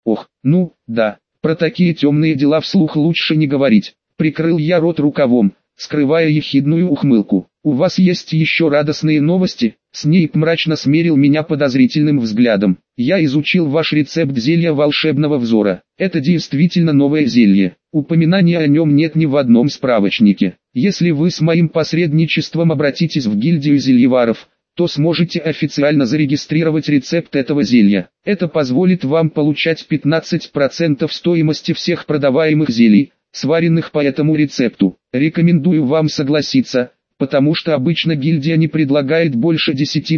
Ох, ну, да, про такие темные дела вслух лучше не говорить. Прикрыл я рот рукавом, скрывая ехидную ухмылку. «У вас есть еще радостные новости?» Снейп мрачно смерил меня подозрительным взглядом. «Я изучил ваш рецепт зелья волшебного взора. Это действительно новое зелье. Упоминания о нем нет ни в одном справочнике. Если вы с моим посредничеством обратитесь в гильдию зельеваров, то сможете официально зарегистрировать рецепт этого зелья. Это позволит вам получать 15% стоимости всех продаваемых зелий, сваренных по этому рецепту. Рекомендую вам согласиться, потому что обычно гильдия не предлагает больше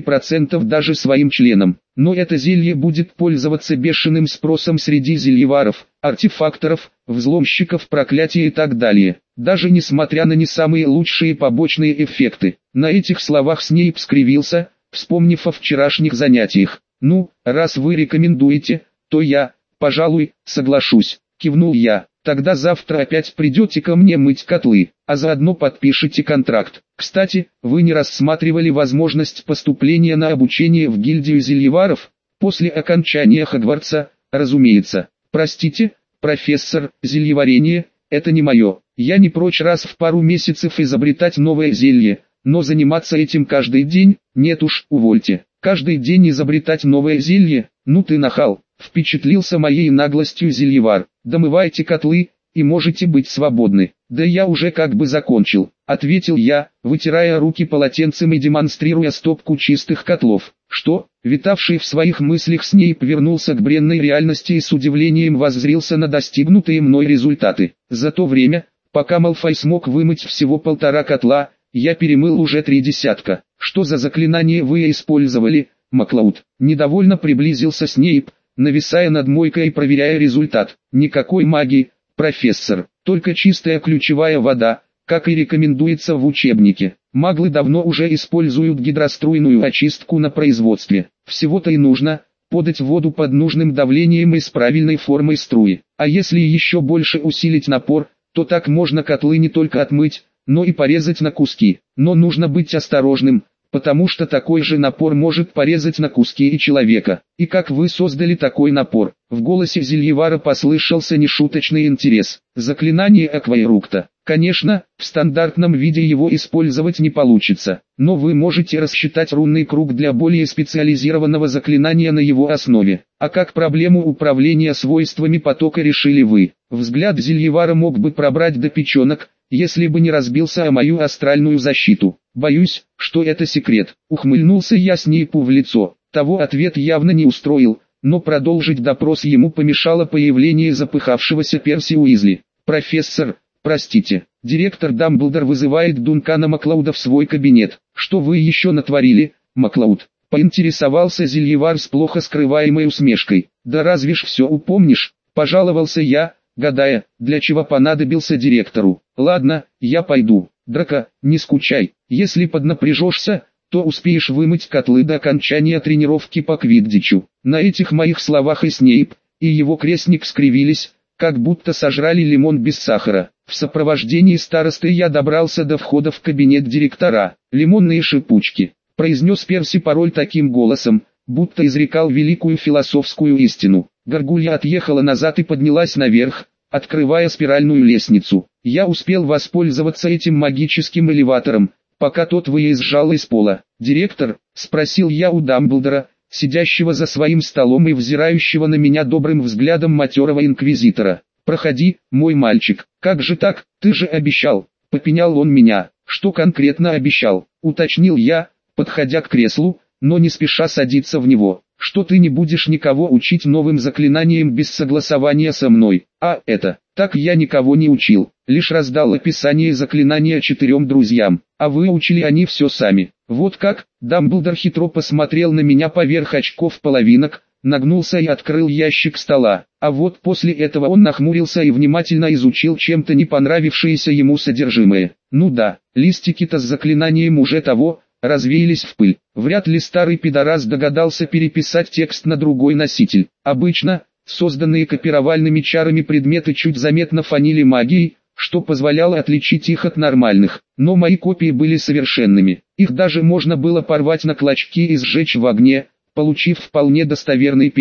10% даже своим членам. Но это зелье будет пользоваться бешеным спросом среди зельеваров, артефакторов, взломщиков проклятия и так далее. Даже несмотря на не самые лучшие побочные эффекты». На этих словах Снейп скривился, вспомнив о вчерашних занятиях. «Ну, раз вы рекомендуете, то я, пожалуй, соглашусь», — кивнул я. «Тогда завтра опять придете ко мне мыть котлы, а заодно подпишите контракт. Кстати, вы не рассматривали возможность поступления на обучение в гильдию зельеваров? После окончания Хогвартса, разумеется. Простите, профессор, зельеварение — это не мое. Я не прочь раз в пару месяцев изобретать новое зелье, но заниматься этим каждый день, нет уж, увольте. Каждый день изобретать новое зелье? Ну ты нахал!» Впечатлился моей наглостью зельевар. «Домывайте котлы, и можете быть свободны». «Да я уже как бы закончил», — ответил я, вытирая руки полотенцем и демонстрируя стопку чистых котлов. «Что?» Витавший в своих мыслях Снейп вернулся к бренной реальности и с удивлением воззрился на достигнутые мной результаты. За то время, пока Малфой смог вымыть всего 1,5 котла, я перемыл уже 3 десятка. «Что за заклинание вы использовали, Маклауд?» Недовольно приблизился Снейп, нависая над мойкой и проверяя результат. «Никакой магии, профессор, только чистая ключевая вода, как и рекомендуется в учебнике. Маглы давно уже используют гидроструйную очистку на производстве. Всего-то и нужно подать воду под нужным давлением и с правильной формой струи. А если еще больше усилить напор, то так можно котлы не только отмыть, но и порезать на куски. Но нужно быть осторожным, потому что такой же напор может порезать на куски и человека. И как вы создали такой напор?» В голосе зельевара послышался нешуточный интерес. «Заклинание Акваэрукта. Конечно, в стандартном виде его использовать не получится, но вы можете рассчитать рунный круг для более специализированного заклинания на его основе. А как проблему управления свойствами потока решили вы?» Взгляд зельевара мог бы пробрать до печенок, если бы не разбился о мою астральную защиту. «Боюсь, что это секрет», — ухмыльнулся я Снейпу в лицо. Того ответ явно не устроил, но продолжить допрос ему помешало появление запыхавшегося Перси Уизли. «Профессор, простите, директор Дамблдор вызывает Дункана Маклауда в свой кабинет. Что вы еще натворили, Маклауд?» — поинтересовался зельевар с плохо скрываемой усмешкой. «Да разве ж все упомнишь?» — пожаловался я, гадая, для чего понадобился директору. «Ладно, я пойду. Драко, не скучай. Если поднапряжешься, то успеешь вымыть котлы до окончания тренировки по квиддичу». На этих моих словах и Снейп, и его крестник скривились, как будто сожрали лимон без сахара. В сопровождении старосты я добрался до входа в кабинет директора. «Лимонные шипучки», — произнес Перси пароль таким голосом, будто изрекал великую философскую истину. Горгулья отъехала назад и поднялась наверх, открывая спиральную лестницу. Я успел воспользоваться этим магическим элеватором, пока тот выезжал из пола. «Директор?» — спросил я у Дамблдора, сидящего за своим столом и взирающего на меня добрым взглядом матерого инквизитора. «Проходи, мой мальчик». «Как же так? Ты же обещал». Попенял он меня. «Что конкретно обещал?» — уточнил я, подходя к креслу, но не спеша садиться в него. «Что ты не будешь никого учить новым заклинаниям без согласования со мной?» «А это, так я никого не учил, лишь раздал описание заклинания 4 друзьям, а выучили они все сами». «Вот как?» Дамблдор хитро посмотрел на меня поверх очков-половинок, нагнулся и открыл ящик стола. А вот после этого он нахмурился и внимательно изучил чем-то не понравившееся ему содержимое. «Ну да, листики-то с заклинанием уже того, развеялись в пыль. Вряд ли старый пидорас догадался переписать текст на другой носитель. Обычно, созданные копировальными чарами предметы чуть заметно фанили магией, что позволяло отличить их от нормальных. Но мои копии были совершенными. Их даже можно было порвать на клочки и сжечь в огне, получив вполне достоверный пепел.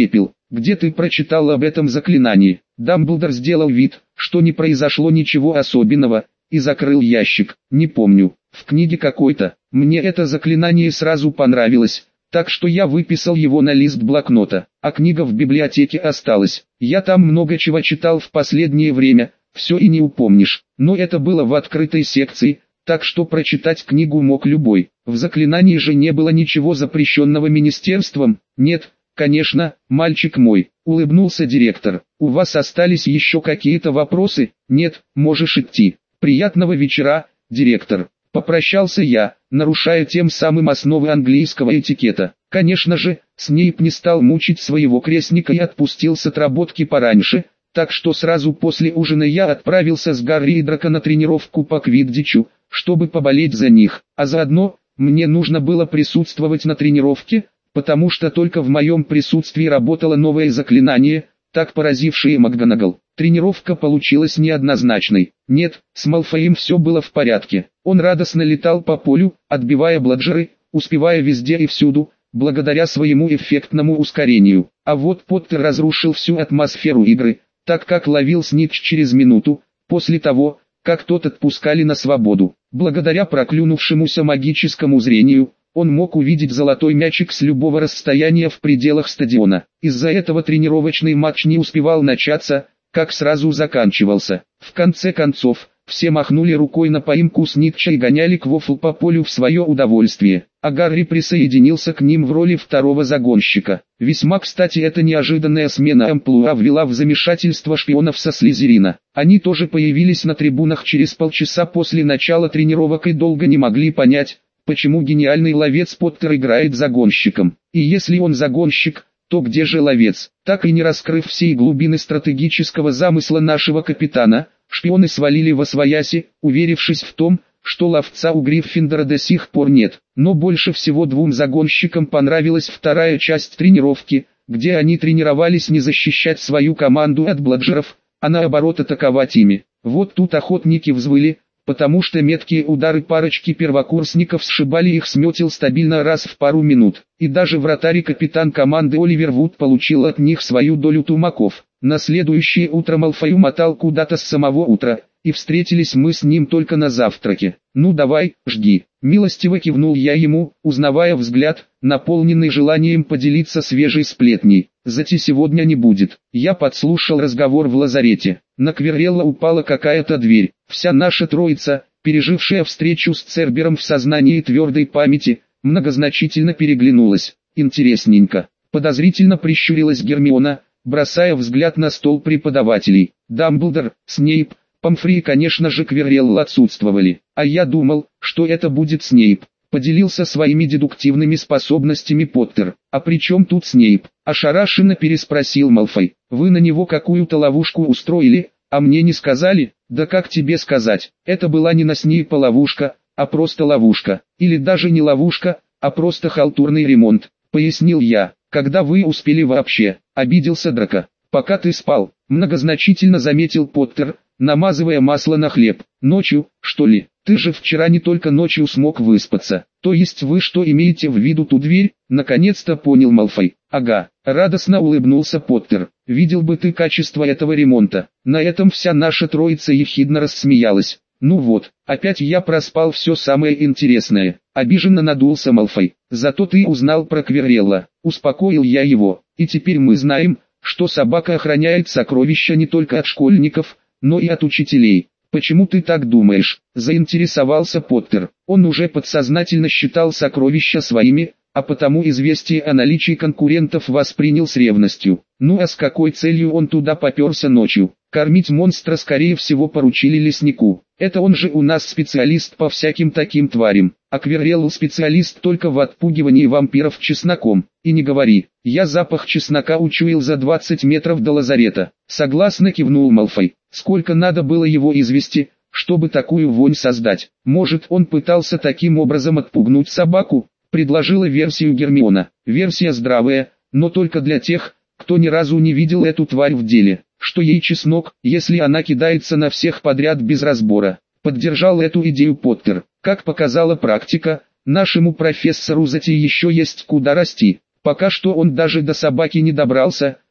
где ты прочитал об этом заклинании?» Дамблдор сделал вид, что не произошло ничего особенного, и закрыл ящик. «Не помню, в книге какой-то. Мне это заклинание сразу понравилось, так что я выписал его на лист блокнота, а книга в библиотеке осталась. Я там много чего читал в последнее время, все и не упомнишь, но это было в открытой секции, так что прочитать книгу мог любой. В заклинании же не было ничего запрещенного министерством». «Нет, конечно, мальчик мой», — улыбнулся директор. «У вас остались еще какие-то вопросы?» «Нет, можешь идти. Приятного вечера, директор». Попрощался я, нарушая тем самым основы английского этикета. Конечно же, Снейп не стал мучить своего крестника и отпустил с отработки пораньше, так что сразу после ужина я отправился с Гарри и Драко на тренировку по квиддичу, чтобы поболеть за них, а заодно, мне нужно было присутствовать на тренировке, потому что только в моем присутствии работало новое заклинание, так поразившее МакГонагал. Тренировка получилась неоднозначной. Нет, с Малфоем все было в порядке. Он радостно летал по полю, отбивая бладжеры, успевая везде и всюду, благодаря своему эффектному ускорению. А вот Поттер разрушил всю атмосферу игры, так как ловил снитч через минуту, после того, как тот отпускали на свободу. Благодаря проклюнувшемуся магическому зрению, он мог увидеть золотой мячик с любого расстояния в пределах стадиона. Из-за этого тренировочный матч не успевал начаться, как сразу заканчивался. В конце концов, все махнули рукой на поимку снитча и гоняли Квофл по полю в свое удовольствие, а Гарри присоединился к ним в роли второго загонщика. Весьма кстати эта неожиданная смена амплуа ввела в замешательство шпионов со Слизерина. Они тоже появились на трибунах через полчаса после начала тренировок и долго не могли понять, почему гениальный ловец Поттер играет загонщиком. И если он загонщик, то где же ловец? Так и не раскрыв всей глубины стратегического замысла нашего капитана, шпионы свалили восвояси, уверившись в том, что ловца у Гриффиндора до сих пор нет. Но больше всего двум загонщикам понравилась вторая часть тренировки, где они тренировались не защищать свою команду от бладжеров, а наоборот атаковать ими. Вот тут охотники взвыли, потому что меткие удары парочки первокурсников сшибали их с метел стабильно раз в пару минут. И даже вратарь и капитан команды Оливер Вуд получил от них свою долю тумаков. На следующее утро Малфой умотал куда-то с самого утра, и встретились мы с ним только на завтраке. «Ну давай, жги», — милостиво кивнул я ему, узнавая взгляд, наполненный желанием поделиться свежей сплетней. «Зати сегодня не будет». Я подслушал разговор в лазарете. На Квиррелла упала какая-то дверь. Вся наша троица, пережившая встречу с Цербером в сознании твердой памяти, многозначительно переглянулась. «Интересненько», — подозрительно прищурилась Гермиона, бросая взгляд на стол преподавателей. Дамблдор, Снейп, Помфри и, конечно же, Квиррелл отсутствовали. «А я думал, что это будет Снейп», — поделился своими дедуктивными способностями Поттер. «А при чем тут Снейп?» — ошарашенно переспросил Малфой. «Вы на него какую-то ловушку устроили, а мне не сказали?» «Да как тебе сказать, это была не на Снейпа ловушка, а просто ловушка. Или даже не ловушка, а просто халтурный ремонт», — пояснил я. «Когда вы успели вообще?» — обиделся Драко. «Пока ты спал», — многозначительно заметил Поттер, намазывая масло на хлеб. «Ночью, что ли? Ты же вчера не только ночью смог выспаться». «То есть вы что имеете в виду ту дверь?» — наконец-то понял Малфой. «Ага», — радостно улыбнулся Поттер. «Видел бы ты качество этого ремонта». На этом вся наша троица ехидно рассмеялась. «Ну вот, опять я проспал все самое интересное», — обиженно надулся Малфой. «Зато ты узнал про Квиррелла», — успокоил я его. «И теперь мы знаем, что собака охраняет сокровища не только от школьников, но и от учителей». «Почему ты так думаешь?» – заинтересовался Поттер. Он уже подсознательно считал сокровища своими, а потому известие о наличии конкурентов воспринял с ревностью. Ну а с какой целью он туда попёрся ночью? Кормить монстра скорее всего поручили леснику. Это он же у нас специалист по всяким таким тварям. А Квиррелл специалист только в отпугивании вампиров чесноком. И не говори, я запах чеснока учуял за 20 метров до лазарета. Согласно кивнул Малфой. Сколько надо было его извести, чтобы такую вонь создать? Может, он пытался таким образом отпугнуть собаку? Предложила версию Гермиона. Версия здравая, но только для тех, кто ни разу не видел эту тварь в деле. Что ей чеснок, если она кидается на всех подряд без разбора? Поддержал эту идею Поттер. Как показала практика, нашему профессору Зати еще есть куда расти. Пока что он даже до собаки не добрался,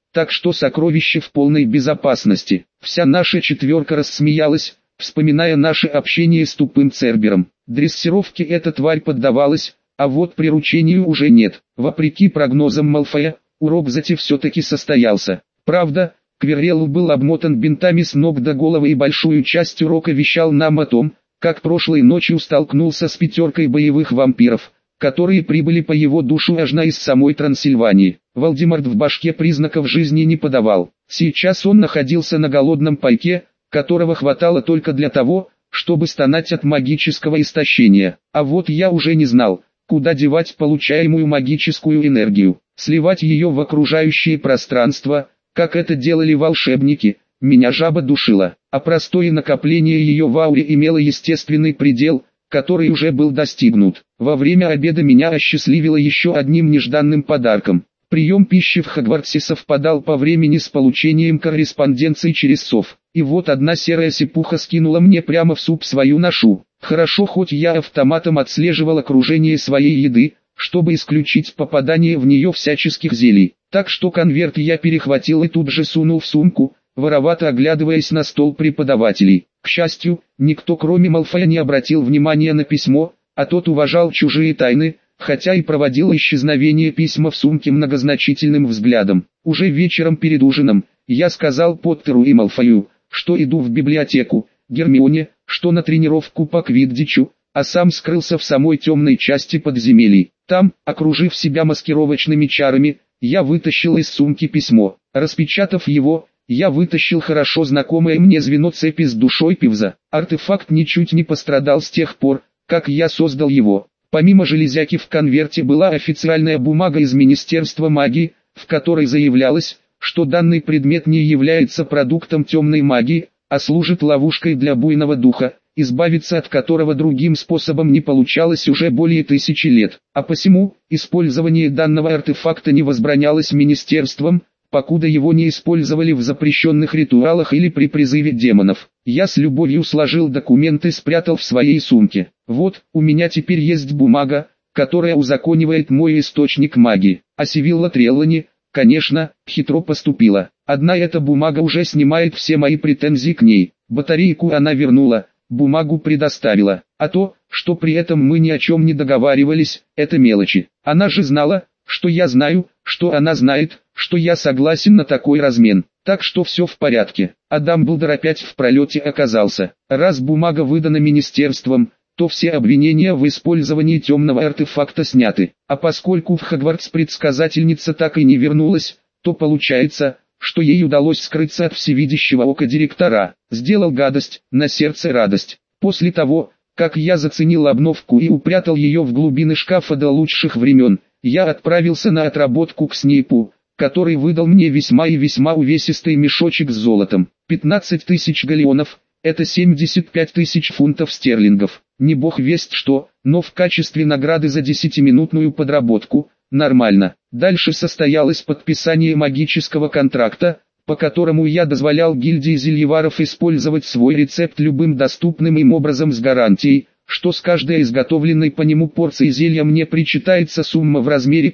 так что сокровище в полной безопасности. Вся наша четверка рассмеялась, вспоминая наше общение с тупым Цербером. Дрессировке эта тварь поддавалась, а вот приручению уже нет. Вопреки прогнозам Малфоя, урок Зати все-таки состоялся. Правда, Квиррелл был обмотан бинтами с ног до головы и большую часть урока вещал нам о том, как прошлой ночью столкнулся с 5 боевых вампиров, которые прибыли по его душу аж из самой Трансильвании. Волдеморт в башке признаков жизни не подавал. Сейчас он находился на голодном пайке, которого хватало только для того, чтобы стонать от магического истощения. А вот я уже не знал, куда девать получаемую магическую энергию. Сливать ее в окружающее пространство, как это делали волшебники, меня жаба душила, а простое накопление ее в ауре имело естественный предел, который уже был достигнут. Во время обеда меня осчастливило еще одним нежданным подарком. Прием пищи в Хогвартсе совпадал по времени с получением корреспонденции через сов. И вот одна серая сипуха скинула мне прямо в суп свою ношу. Хорошо, хоть я автоматом отслеживал окружение своей еды, чтобы исключить попадание в нее всяческих зелий. Так что конверт я перехватил и тут же сунул в сумку, воровато оглядываясь на стол преподавателей. К счастью, никто кроме Малфоя не обратил внимания на письмо, а тот уважал чужие тайны, хотя и проводил исчезновение письма в сумке многозначительным взглядом. Уже вечером перед ужином, я сказал Поттеру и Малфою, что иду в библиотеку, Гермионе, что на тренировку по квиддичу, а сам скрылся в самой темной части подземелий. Там, окружив себя маскировочными чарами, я вытащил из сумки письмо. Распечатав его, я вытащил хорошо знакомое мне звено цепи с душой Пивза. Артефакт ничуть не пострадал с тех пор, как я создал его. Помимо железяки в конверте была официальная бумага из Министерства магии, в которой заявлялось, что данный предмет не является продуктом темной магии, а служит ловушкой для буйного духа, избавиться от которого другим способом не получалось уже более 1000 лет. А посему, использование данного артефакта не возбранялось министерством, покуда его не использовали в запрещенных ритуалах или при призыве демонов. Я с любовью сложил документы и спрятал в своей сумке. Вот, у меня теперь есть бумага, которая узаконивает мой источник магии. А Сивилла Треллани, конечно, хитро поступила. Одна эта бумага уже снимает все мои претензии к ней. Батарейку она вернула, бумагу предоставила. А то, что при этом мы ни о чем не договаривались, это мелочи. Она же знала, что я знаю, что она знает, что я согласен на такой размен. Так что все в порядке. А Дамблдор опять в пролете оказался. Раз бумага выдана министерством, то все обвинения в использовании темного артефакта сняты. А поскольку в Хогвартс предсказательница так и не вернулась, то получается, что ей удалось скрыться от всевидящего ока директора. Сделал гадость, на сердце радость. После того, как я заценил обновку и упрятал ее в глубины шкафа до лучших времен, я отправился на отработку к Снейпу, который выдал мне весьма и весьма увесистый мешочек с золотом. 15 тысяч галлеонов, это 75 тысяч фунтов стерлингов. Не бог весть что, но в качестве награды за 10-минутную подработку, нормально. Дальше состоялось подписание магического контракта, по которому я дозволял гильдии зельеваров использовать свой рецепт любым доступным им образом с гарантией, что с каждой изготовленной по нему порции зелья мне причитается сумма в размере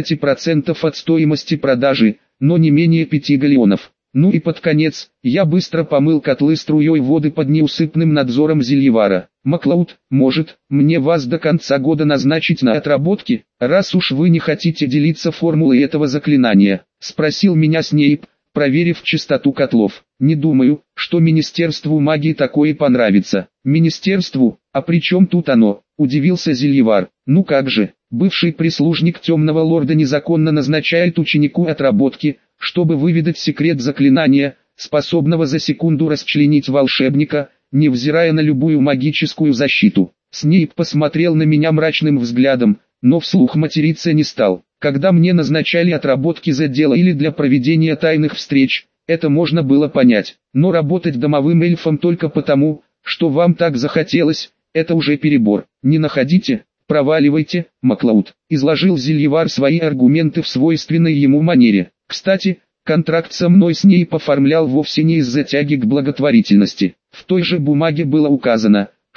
15% от стоимости продажи, но не менее 5 галлеонов. Ну и под конец, я быстро помыл котлы струей воды под неусыпным надзором зельевара. Маклауд, может, мне вас до конца года назначить на отработки, раз уж вы не хотите делиться формулой этого заклинания? Спросил меня Снейп, проверив чистоту котлов. Не думаю, что Министерству магии такое понравится. Министерству? А при чем тут оно? Удивился зельевар. Ну как же, бывший прислужник темного лорда незаконно назначает ученику отработки, чтобы выведать секрет заклинания, способного за секунду расчленить волшебника, невзирая на любую магическую защиту. Снейп посмотрел на меня мрачным взглядом, но вслух материться не стал. Когда мне назначали отработки за дело или для проведения тайных встреч, это можно было понять. Но работать домовым эльфом только потому, что вам так захотелось, это уже перебор. Не находите? Проваливайте, Маклауд. Изложил зельевар свои аргументы в свойственной ему манере. Кстати, контракт со мной Снейп оформлял вовсе не из-за тяги к благотворительности. В той же бумаге было указано,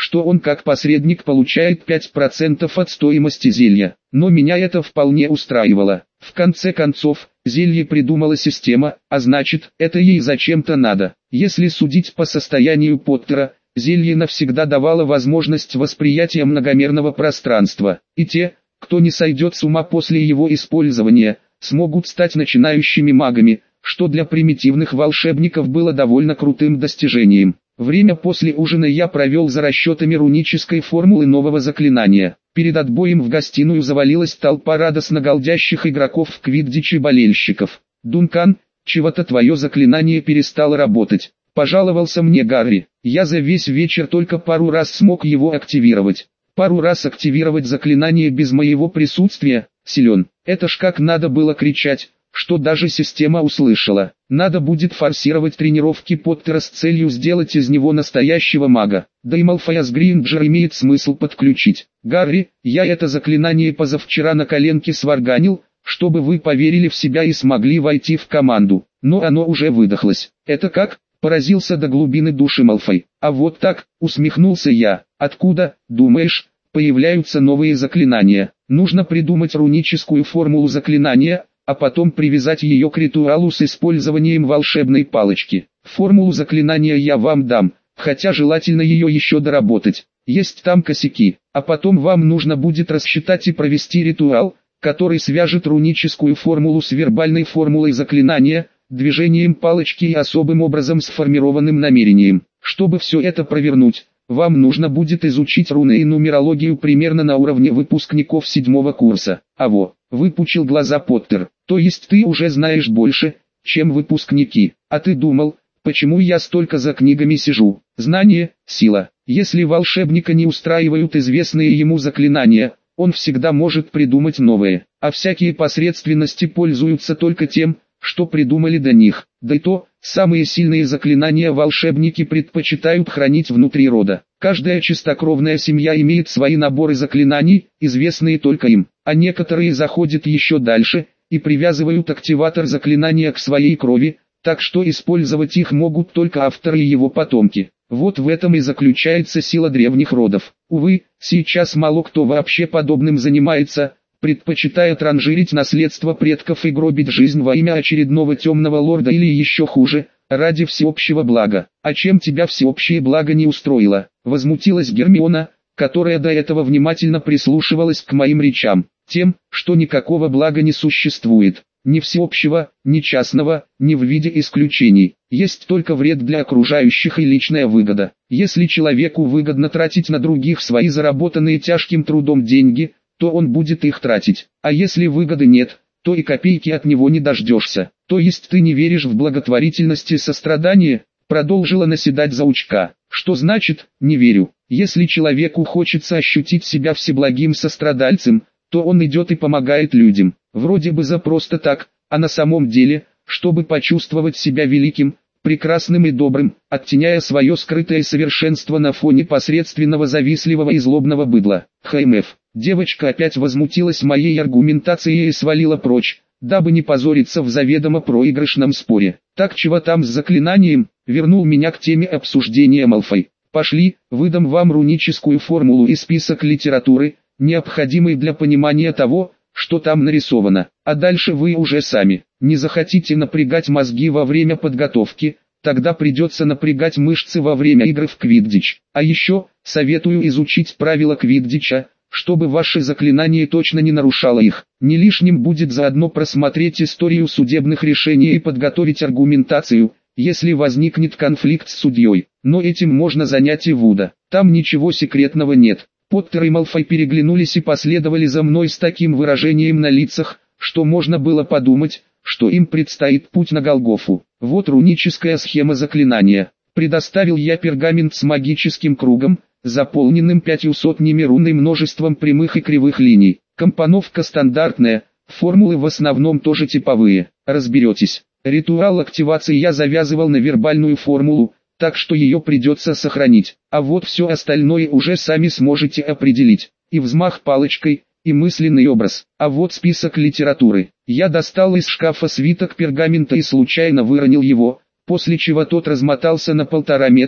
что он как посредник получает 5% от стоимости зелья. Но меня это вполне устраивало. В конце концов, зелье придумала система, а значит, это ей зачем-то надо. Если судить по состоянию Поттера, зелье навсегда давало возможность восприятия многомерного пространства. И те, кто не сойдет с ума после его использования, смогут стать начинающими магами, что для примитивных волшебников было довольно крутым достижением. Время после ужина я провел за расчетами рунической формулы нового заклинания. Перед отбоем в гостиную завалилась толпа радостно галдящих игроков в квиддич и болельщиков. «Дункан, чего-то твое заклинание перестало работать», — пожаловался мне Гарри. Я за весь вечер только пару раз смог его активировать. Пару раз активировать заклинание без моего присутствия, силен. Это ж как надо было кричать, что даже система услышала. Надо будет форсировать тренировки Поттера с целью сделать из него настоящего мага. Да и Малфоя с Гринджер имеет смысл подключить. Гарри, я это заклинание позавчера на коленке сварганил, чтобы вы поверили в себя и смогли войти в команду. Но оно уже выдохлось. Это как? Поразился до глубины души Малфой. А вот так, усмехнулся я. Откуда, думаешь, появляются новые заклинания? Нужно придумать руническую формулу заклинания, а потом привязать ее к ритуалу с использованием волшебной палочки. Формулу заклинания я вам дам, хотя желательно ее еще доработать. Есть там косяки, а потом вам нужно будет рассчитать и провести ритуал, который свяжет руническую формулу с вербальной формулой заклинания, движением палочки и особым образом сформированным намерением. Чтобы все это провернуть, вам нужно будет изучить руны и нумерологию примерно на уровне выпускников 7 курса. Аво, выпучил глаза Поттер. То есть ты уже знаешь больше, чем выпускники. А ты думал, почему я столько за книгами сижу? Знание – сила. Если волшебника не устраивают известные ему заклинания, он всегда может придумать новые. А всякие посредственности пользуются только тем, что придумали до них. Да и то, самые сильные заклинания волшебники предпочитают хранить внутри рода. Каждая чистокровная семья имеет свои наборы заклинаний, известные только им, а некоторые заходят еще дальше и привязывают активатор заклинания к своей крови, так что использовать их могут только авторы и его потомки. Вот в этом и заключается сила древних родов. Увы, сейчас мало кто вообще подобным занимается, предпочитая транжирить наследство предков и гробить жизнь во имя очередного темного лорда или еще хуже, ради всеобщего блага. А чем тебя всеобщее благо не устроило? Возмутилась Гермиона, которая до этого внимательно прислушивалась к моим речам. Тем, что никакого блага не существует. Ни всеобщего, ни частного, ни в виде исключений. Есть только вред для окружающих и личная выгода. Если человеку выгодно тратить на других свои заработанные тяжким трудом деньги, то он будет их тратить. А если выгоды нет, то и копейки от него не дождешься. То есть ты не веришь в благотворительность и сострадание? Продолжила наседать заучка. Что значит «не верю»? Если человеку хочется ощутить себя всеблагим сострадальцем, то он идет и помогает людям. Вроде бы за просто так, а на самом деле, чтобы почувствовать себя великим, прекрасным и добрым, оттеняя свое скрытое совершенство на фоне посредственного завистливого и злобного быдла. ХМФ. Девочка опять возмутилась моей аргументацией и свалила прочь, дабы не позориться в заведомо проигрышном споре. Так чего там с заклинанием, вернул меня к теме обсуждения Малфой. Пошли, выдам вам руническую формулу и список литературы, необходимый для понимания того, что там нарисовано. А дальше вы уже сами. Не захотите напрягать мозги во время подготовки, тогда придется напрягать мышцы во время игры в квиддич. А еще, советую изучить правила квиддича, чтобы ваше заклинание точно не нарушало их. Не лишним будет заодно просмотреть историю судебных решений и подготовить аргументацию, если возникнет конфликт с судьей. Но этим можно занять и Вуда. Там ничего секретного нет. Поттер и Малфой переглянулись и последовали за мной с таким выражением на лицах, что можно было подумать, что им предстоит путь на Голгофу. Вот руническая схема заклинания. Предоставил я пергамент с магическим кругом, заполненным 500 рун и множеством прямых и кривых линий. Компоновка стандартная, формулы в основном тоже типовые. Разберетесь. Ритуал активации я завязывал на вербальную формулу, так что ее придется сохранить. А вот все остальное уже сами сможете определить. И взмах палочкой, и мысленный образ. А вот список литературы. Я достал из шкафа свиток пергамента и случайно выронил его, после чего тот размотался на 1,5 метра,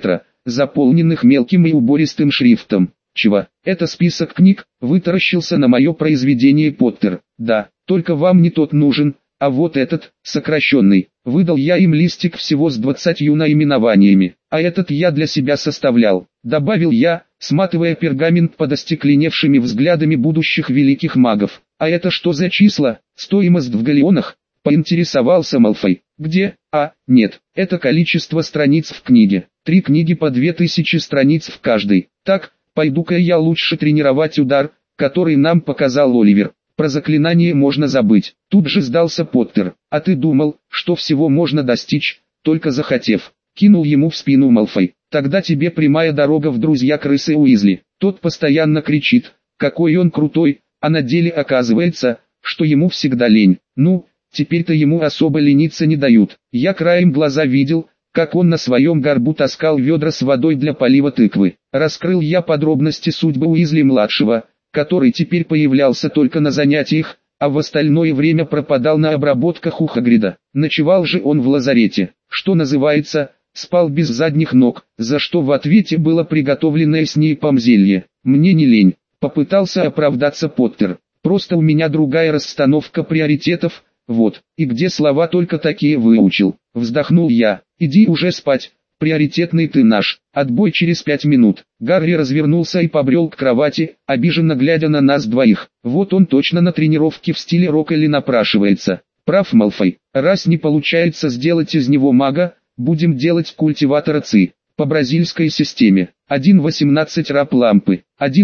заполненных мелким и убористым шрифтом. «Чего? Это список книг?» — вытаращился на мое произведение Поттер. «Да, только вам не тот нужен, а вот этот, сокращенный». Выдал я им листик всего с 20 наименованиями, а этот я для себя составлял, добавил я, сматывая пергамент под остекленевшими взглядами будущих великих магов. «А это что за числа? Стоимость в галеонах?» — поинтересовался Малфой. «Где? Нет, это количество страниц в книге. 3 книги по 2000 страниц в каждой. Так, пойду-ка я лучше тренировать удар, который нам показал Оливер. Про заклинание можно забыть». Тут же сдался Поттер. «А ты думал, что всего можно достичь, только захотев?» — кинул ему в спину Малфой. «Тогда тебе прямая дорога в друзья крысы Уизли». Тот постоянно кричит, какой он крутой, а на деле оказывается, что ему всегда лень. Ну, теперь-то ему особо лениться не дают. Я краем глаза видел, как он на своем горбу таскал ведра с водой для полива тыквы. Раскрыл я подробности судьбы Уизли-младшего, который теперь появлялся только на занятиях, а в остальное время пропадал на обработках у Хагрида. Ночевал же он в лазарете, что называется, спал без задних ног, за что в ответе было приготовленное Снейпом зелье. «Мне не лень», — попытался оправдаться Поттер. «Просто у меня другая расстановка приоритетов, вот, и где слова только такие выучил». Вздохнул я. «Иди уже спать, приоритетный ты наш». Отбой через 5 минут. Гарри развернулся и побрел к кровати, обиженно глядя на нас двоих. Вот он точно на тренировке в стиле Роккелли напрашивается. Прав Малфой, раз не получается сделать из него мага, будем делать культиватора ЦИ. По бразильской системе. 1.18 раб лампы.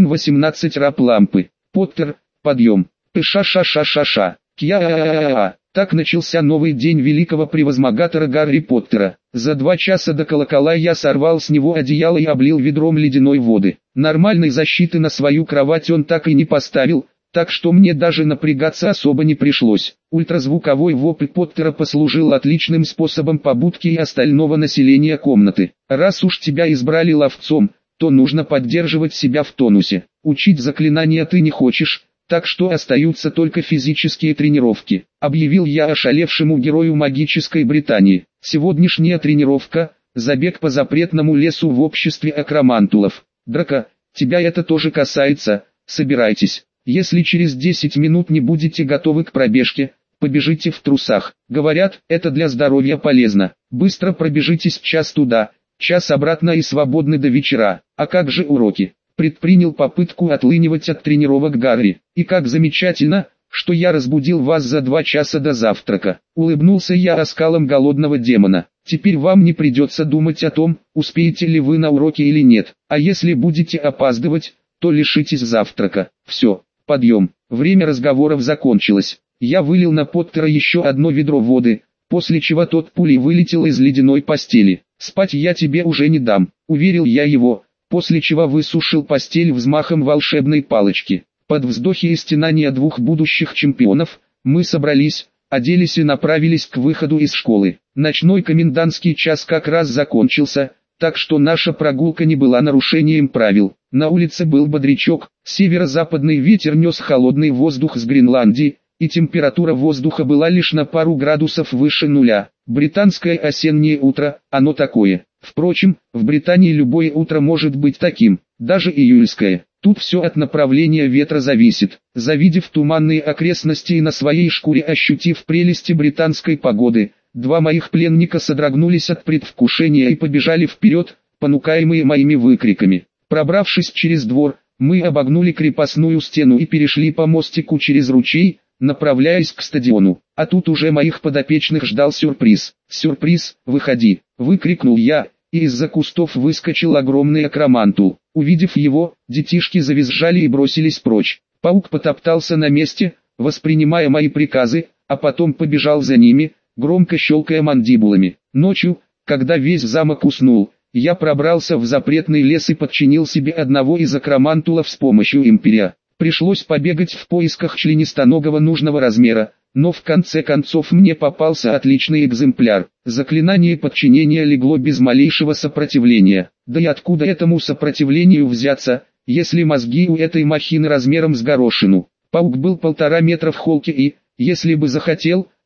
1.18 раб лампы. Поттер, подъем. Ша-ша-ша-ша-ша. Кья-а-а-а-а. Так начался новый день великого превозмогатора Гарри Поттера. За 2 часа до колокола я сорвал с него одеяло и облил ведром ледяной воды. Нормальной защиты на свою кровать он так и не поставил, так что мне даже напрягаться особо не пришлось. Ультразвуковой вопль Поттера послужил отличным способом побудки и остального населения комнаты. Раз уж тебя избрали ловцом, то нужно поддерживать себя в тонусе. Учить заклинания ты не хочешь, так что остаются только физические тренировки, объявил я ошалевшему герою магической Британии. Сегодняшняя тренировка – забег по запретному лесу в обществе акромантулов. Драко, тебя это тоже касается, собирайтесь. Если через 10 минут не будете готовы к пробежке, побежите в трусах. Говорят, это для здоровья полезно. Быстро пробежитесь час туда, час обратно и свободны до вечера. А как же уроки? Предпринял попытку отлынивать от тренировок Гарри. И как замечательно, что я разбудил вас за 2 часа до завтрака. Улыбнулся я оскалом голодного демона. Теперь вам не придется думать о том, успеете ли вы на уроки или нет. А если будете опаздывать, то лишитесь завтрака. Все, подъем. Время разговоров закончилось. Я вылил на Поттера еще одно ведро воды, после чего тот пулей вылетел из ледяной постели. «Спать я тебе уже не дам», — уверил я его, после чего высушил постель взмахом волшебной палочки. Под вздохи и стенания 2 будущих чемпионов, мы собрались, оделись и направились к выходу из школы. Ночной комендантский час как раз закончился, так что наша прогулка не была нарушением правил. На улице был бодрячок, северо-западный ветер нес холодный воздух с Гренландии, и температура воздуха была лишь на пару градусов выше нуля. Британское осеннее утро, оно такое. Впрочем, в Британии любое утро может быть таким, даже июльское. Тут все от направления ветра зависит. Завидев туманные окрестности и на своей шкуре ощутив прелести британской погоды, 2 моих пленника содрогнулись от предвкушения и побежали вперед, понукаемые моими выкриками. Пробравшись через двор, мы обогнули крепостную стену и перешли по мостику через ручей, направляясь к стадиону. А тут уже моих подопечных ждал сюрприз. «Сюрприз, выходи!» — выкрикнул я, и из-за кустов выскочил огромный акромантул. Увидев его, детишки завизжали и бросились прочь. Паук потоптался на месте, воспринимая мои приказы, а потом побежал за ними, громко щелкая мандибулами. Ночью, когда весь замок уснул, я пробрался в запретный лес и подчинил себе одного из акромантулов с помощью империя. Пришлось побегать в поисках членистоногого нужного размера, но в конце концов мне попался отличный экземпляр. Заклинание подчинения легло без малейшего сопротивления. Да и откуда этому сопротивлению взяться, если мозги у этой махины размером с горошину? Паук был 1,5 метра в холке и, если бы захотел,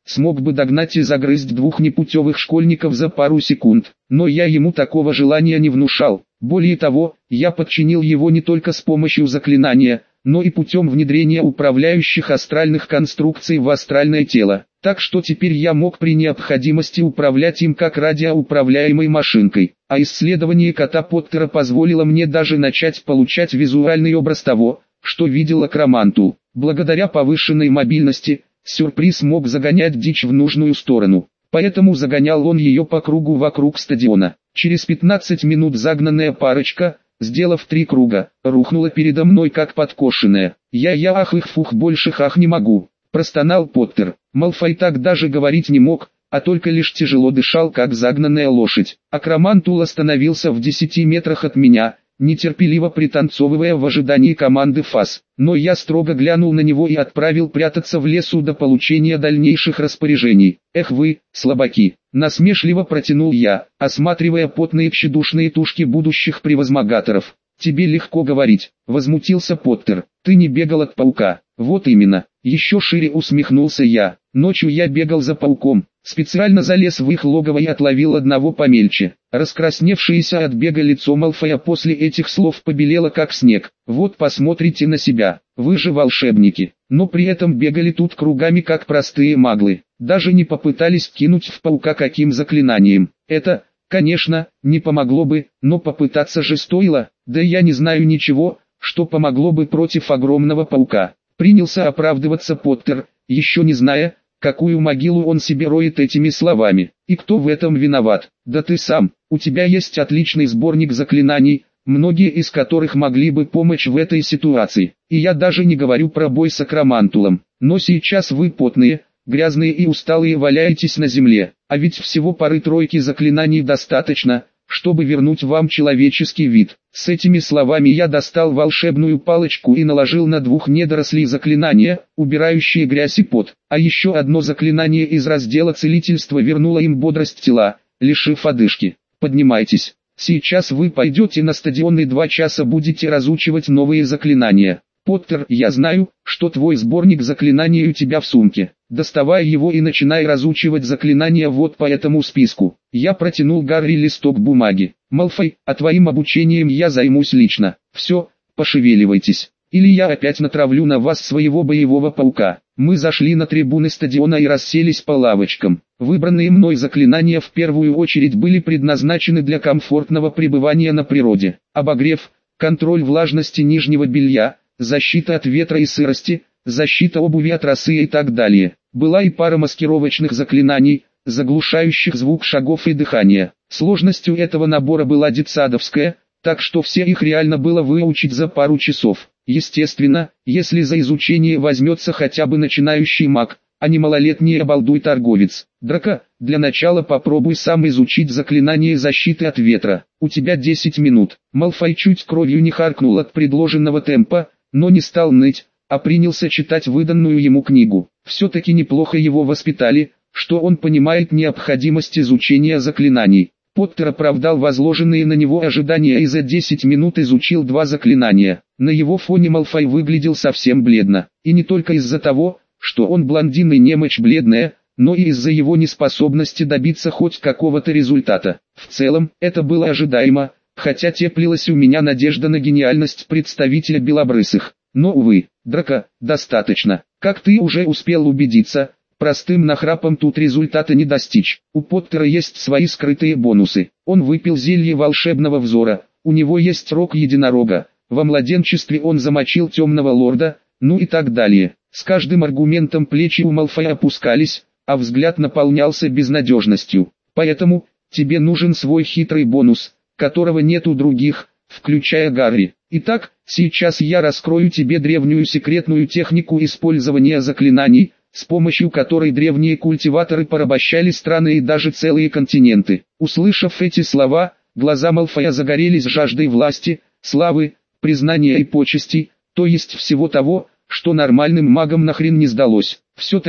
смог бы догнать и загрызть двух непутевых школьников за пару секунд. Но я ему такого желания не внушал. Более того, я подчинил его не только с помощью заклинания, но и путем внедрения управляющих астральных конструкций в астральное тело. Так что теперь я мог при необходимости управлять им как радиоуправляемой машинкой. А исследование кота Поттера позволило мне даже начать получать визуальный образ того, что видел Акромантул. Благодаря повышенной мобильности, Сюрприз мог загонять дичь в нужную сторону. Поэтому загонял он ее по кругу вокруг стадиона. Через 15 минут загнанная парочка, сделав 3 круга, рухнула передо мной как подкошенная. Я ах их фух, больше ах не могу, простонал Поттер. Малфой так даже говорить не мог, а только лишь тяжело дышал, как загнанная лошадь. Акромантул остановился в 10 метрах от меня, нетерпеливо пританцовывая в ожидании команды ФАС. Но я строго глянул на него и отправил прятаться в лесу до получения дальнейших распоряжений. Эх вы, слабаки, насмешливо протянул я, осматривая потные тщедушные тушки будущих превозмогаторов. Тебе легко говорить, возмутился Поттер, ты не бегал от паука. Вот именно, еще шире усмехнулся я. Ночью я бегал за пауком, специально залез в их логово и отловил одного помельче. Раскрасневшееся от бега лицо Малфоя после этих слов побелело как снег. Вот посмотрите на себя, вы же волшебники, но при этом бегали тут кругами как простые маглы. Даже не попытались кинуть в паука каким заклинанием. Это, конечно, не помогло бы, но попытаться же стоило. Да я не знаю ничего, что помогло бы против огромного паука. Принялся оправдываться Поттер, еще не зная, какую могилу он себе роет этими словами. И кто в этом виноват? Да ты сам. У тебя есть отличный сборник заклинаний, многие из которых могли бы помочь в этой ситуации. И я даже не говорю про бой с Акромантулом. Но сейчас вы потные, грязные и усталые валяетесь на земле. А ведь всего пары-тройки заклинаний достаточно, чтобы вернуть вам человеческий вид. С этими словами я достал волшебную палочку и наложил на 2 недорослей заклинания, убирающие грязь и пот. А еще одно заклинание из раздела целительства вернуло им бодрость тела, лишив одышки. Поднимайтесь. Сейчас вы пойдете на стадион и 2 часа будете разучивать новые заклинания. Поттер, я знаю, что твой сборник заклинаний у тебя в сумке. Доставай его и начинай разучивать заклинания вот по этому списку. Я протянул Гарри листок бумаги. Малфой, а твоим обучением я займусь лично. Все, пошевеливайтесь. Или я опять натравлю на вас своего боевого паука. Мы зашли на трибуны стадиона и расселись по лавочкам. Выбранные мной заклинания в первую очередь были предназначены для комфортного пребывания на природе. Обогрев, контроль влажности нижнего белья, защита от ветра и сырости, защита обуви от росы и так далее. Была и пара маскировочных заклинаний, заглушающих звук шагов и дыхания. Сложностью этого набора была детсадовская, так что все их реально было выучить за пару часов. Естественно, если за изучение возьмется хотя бы начинающий маг, а не малолетний обалдуй-торговец. Драко, для начала попробуй сам изучить заклинание защиты от ветра. У тебя 10 минут. Малфой чуть кровью не харкнул от предложенного темпа, но не стал ныть, а принялся читать выданную ему книгу. Все-таки неплохо его воспитали, что он понимает необходимость изучения заклинаний. Поттер оправдал возложенные на него ожидания и за 10 минут изучил 2 заклинания. На его фоне Малфой выглядел совсем бледно. И не только из-за того, что он блондин и немочь бледная, но и из-за его неспособности добиться хоть какого-то результата. В целом, это было ожидаемо, хотя теплилась у меня надежда на гениальность представителя белобрысых. Но увы, Драко, достаточно. Как ты уже успел убедиться, простым нахрапом тут результата не достичь. У Поттера есть свои скрытые бонусы. Он выпил зелье волшебного взора, у него есть рог единорога, во младенчестве он замочил темного лорда, ну и так далее. С каждым аргументом плечи у Малфоя опускались, а взгляд наполнялся безнадежностью. Поэтому, тебе нужен свой хитрый бонус, которого нет у других, включая Гарри. Итак, сейчас я раскрою тебе древнюю секретную технику использования заклинаний, с помощью которой древние культиваторы порабощали страны и даже целые континенты. Услышав эти слова, глаза Малфоя загорелись жаждой власти, славы, признания и почестей, то есть всего того, что нормальным магам нахрен не сдалось. Все-таки,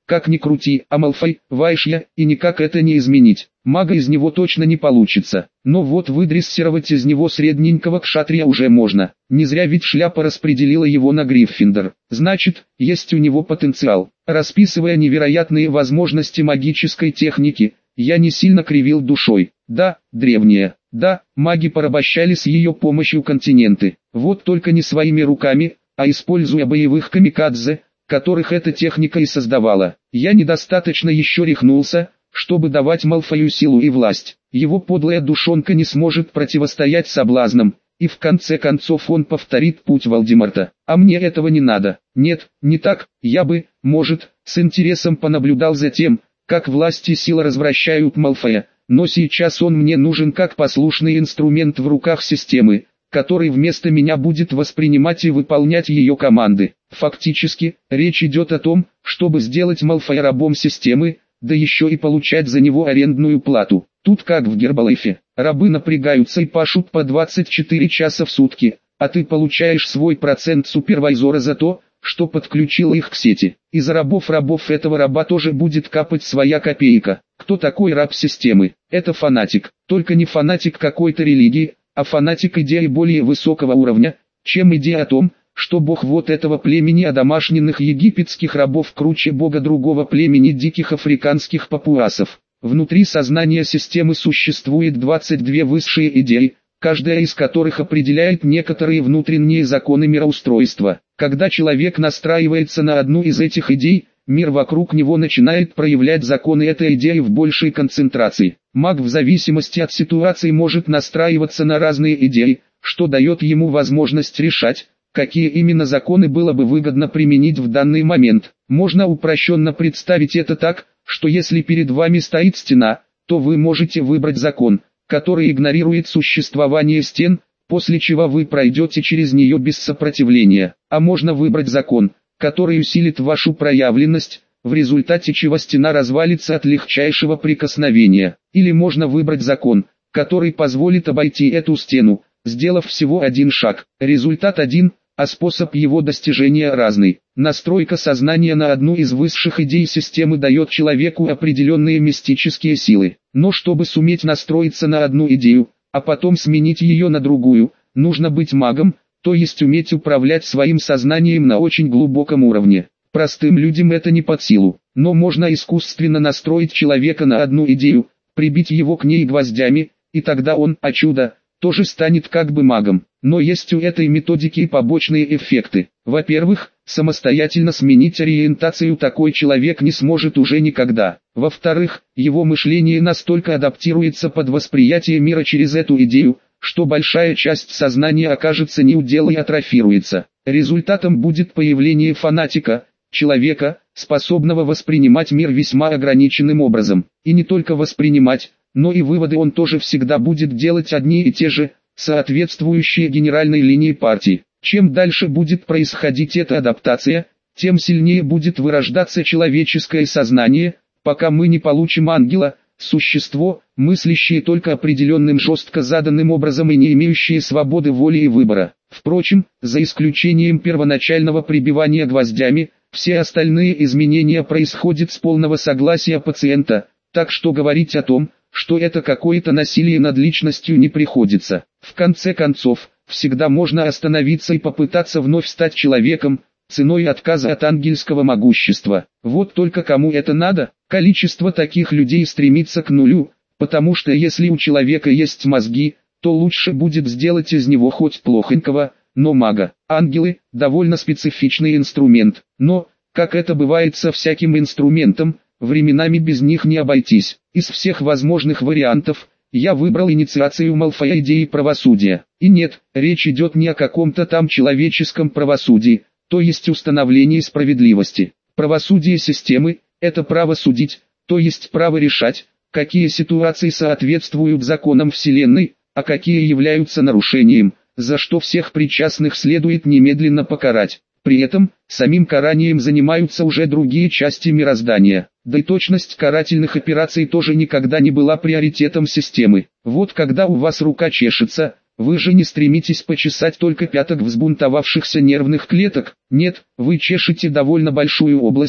Как ни крути, а Малфой, Вайшья, и никак это не изменить. Мага из него точно не получится. Но вот выдрессировать из него средненького кшатрия уже можно. Не зря ведь шляпа распределила его на Гриффиндор. Значит, есть у него потенциал. Расписывая невероятные возможности магической техники, я не сильно кривил душой. Да, древняя. Да, маги порабощали с ее помощью континенты. Вот только не своими руками, а используя боевых камикадзе, которых эта техника и создавала. Я недостаточно еще рехнулся, чтобы давать Малфою силу и власть. Его подлая душонка не сможет противостоять соблазнам, и в конце концов он повторит путь Волдеморта. А мне этого не надо. Нет, не так. Я бы, может, с интересом понаблюдал за тем, как власть и сила развращают Малфоя, но сейчас он мне нужен как послушный инструмент в руках системы, который вместо меня будет воспринимать и выполнять ее команды. Фактически, речь идет о том, чтобы сделать Малфоя рабом системы, да еще и получать за него арендную плату. Тут как в Гербалайфе, рабы напрягаются и пашут по 24 часа в сутки, а ты получаешь свой процент супервайзора за то, что подключил их к сети. Из рабов этого раба тоже будет капать своя копейка. Кто такой раб системы? Это фанатик, только не фанатик какой-то религии, а фанатик идеи более высокого уровня, чем идея о том, что бог вот этого племени одомашненных египетских рабов круче бога другого племени диких африканских папуасов. Внутри сознания системы существует 22 высшие идеи, каждая из которых определяет некоторые внутренние законы мироустройства. Когда человек настраивается на одну из этих идей, мир вокруг него начинает проявлять законы этой идеи в большей концентрации. Маг в зависимости от ситуации может настраиваться на разные идеи, что дает ему возможность решать, какие именно законы было бы выгодно применить в данный момент. Можно упрощенно представить это так, что если перед вами стоит стена, то вы можете выбрать закон, который игнорирует существование стен, после чего вы пройдете через нее без сопротивления. А можно выбрать закон, который усилит вашу проявленность, в результате чего стена развалится от легчайшего прикосновения. Или можно выбрать закон, который позволит обойти эту стену, сделав всего один шаг. Результат один, а способ его достижения разный. Настройка сознания на одну из высших идей системы дает человеку определенные мистические силы. Но чтобы суметь настроиться на одну идею, а потом сменить ее на другую, нужно быть магом, то есть уметь управлять своим сознанием на очень глубоком уровне. Простым людям это не под силу, но можно искусственно настроить человека на одну идею, прибить его к ней гвоздями, и тогда он, о чудо, тоже станет как бы магом. Но есть у этой методики и побочные эффекты. Во-первых, самостоятельно сменить ориентацию такой человек не сможет уже никогда. Во-вторых, его мышление настолько адаптируется под восприятие мира через эту идею, что большая часть сознания окажется неудел и атрофируется. Результатом будет появление фанатика, человека, способного воспринимать мир весьма ограниченным образом. И не только воспринимать, но и выводы он тоже всегда будет делать одни и те же, соответствующие генеральной линии партии. Чем дальше будет происходить эта адаптация, тем сильнее будет вырождаться человеческое сознание, пока мы не получим ангела, существо, мыслящее только определенным жестко заданным образом и не имеющее свободы воли и выбора. Впрочем, за исключением первоначального прибивания гвоздями, все остальные изменения происходят с полного согласия пациента, так что говорить о том, что это какое-то насилие над личностью не приходится. В конце концов, всегда можно остановиться и попытаться вновь стать человеком, ценой отказа от ангельского могущества. Вот только кому это надо? Количество таких людей стремится к нулю, потому что если у человека есть мозги, то лучше будет сделать из него хоть плохонького, но мага. Ангелы – довольно специфичный инструмент, но, как это бывает со всяким инструментом, временами без них не обойтись. Из всех возможных вариантов, я выбрал инициацию Малфоя идеи правосудия. И нет, речь идет не о каком-то там человеческом правосудии, то есть установлении справедливости. Правосудие системы – это право судить, то есть право решать, какие ситуации соответствуют законам Вселенной, а какие являются нарушением, за что всех причастных следует немедленно покарать. При этом, самим каранием занимаются уже другие части мироздания. Да и точность карательных операций тоже никогда не была приоритетом системы. Вот когда у вас рука чешется, вы же не стремитесь почесать только пяток взбунтовавшихся нервных клеток. Нет, вы чешете довольно большую область,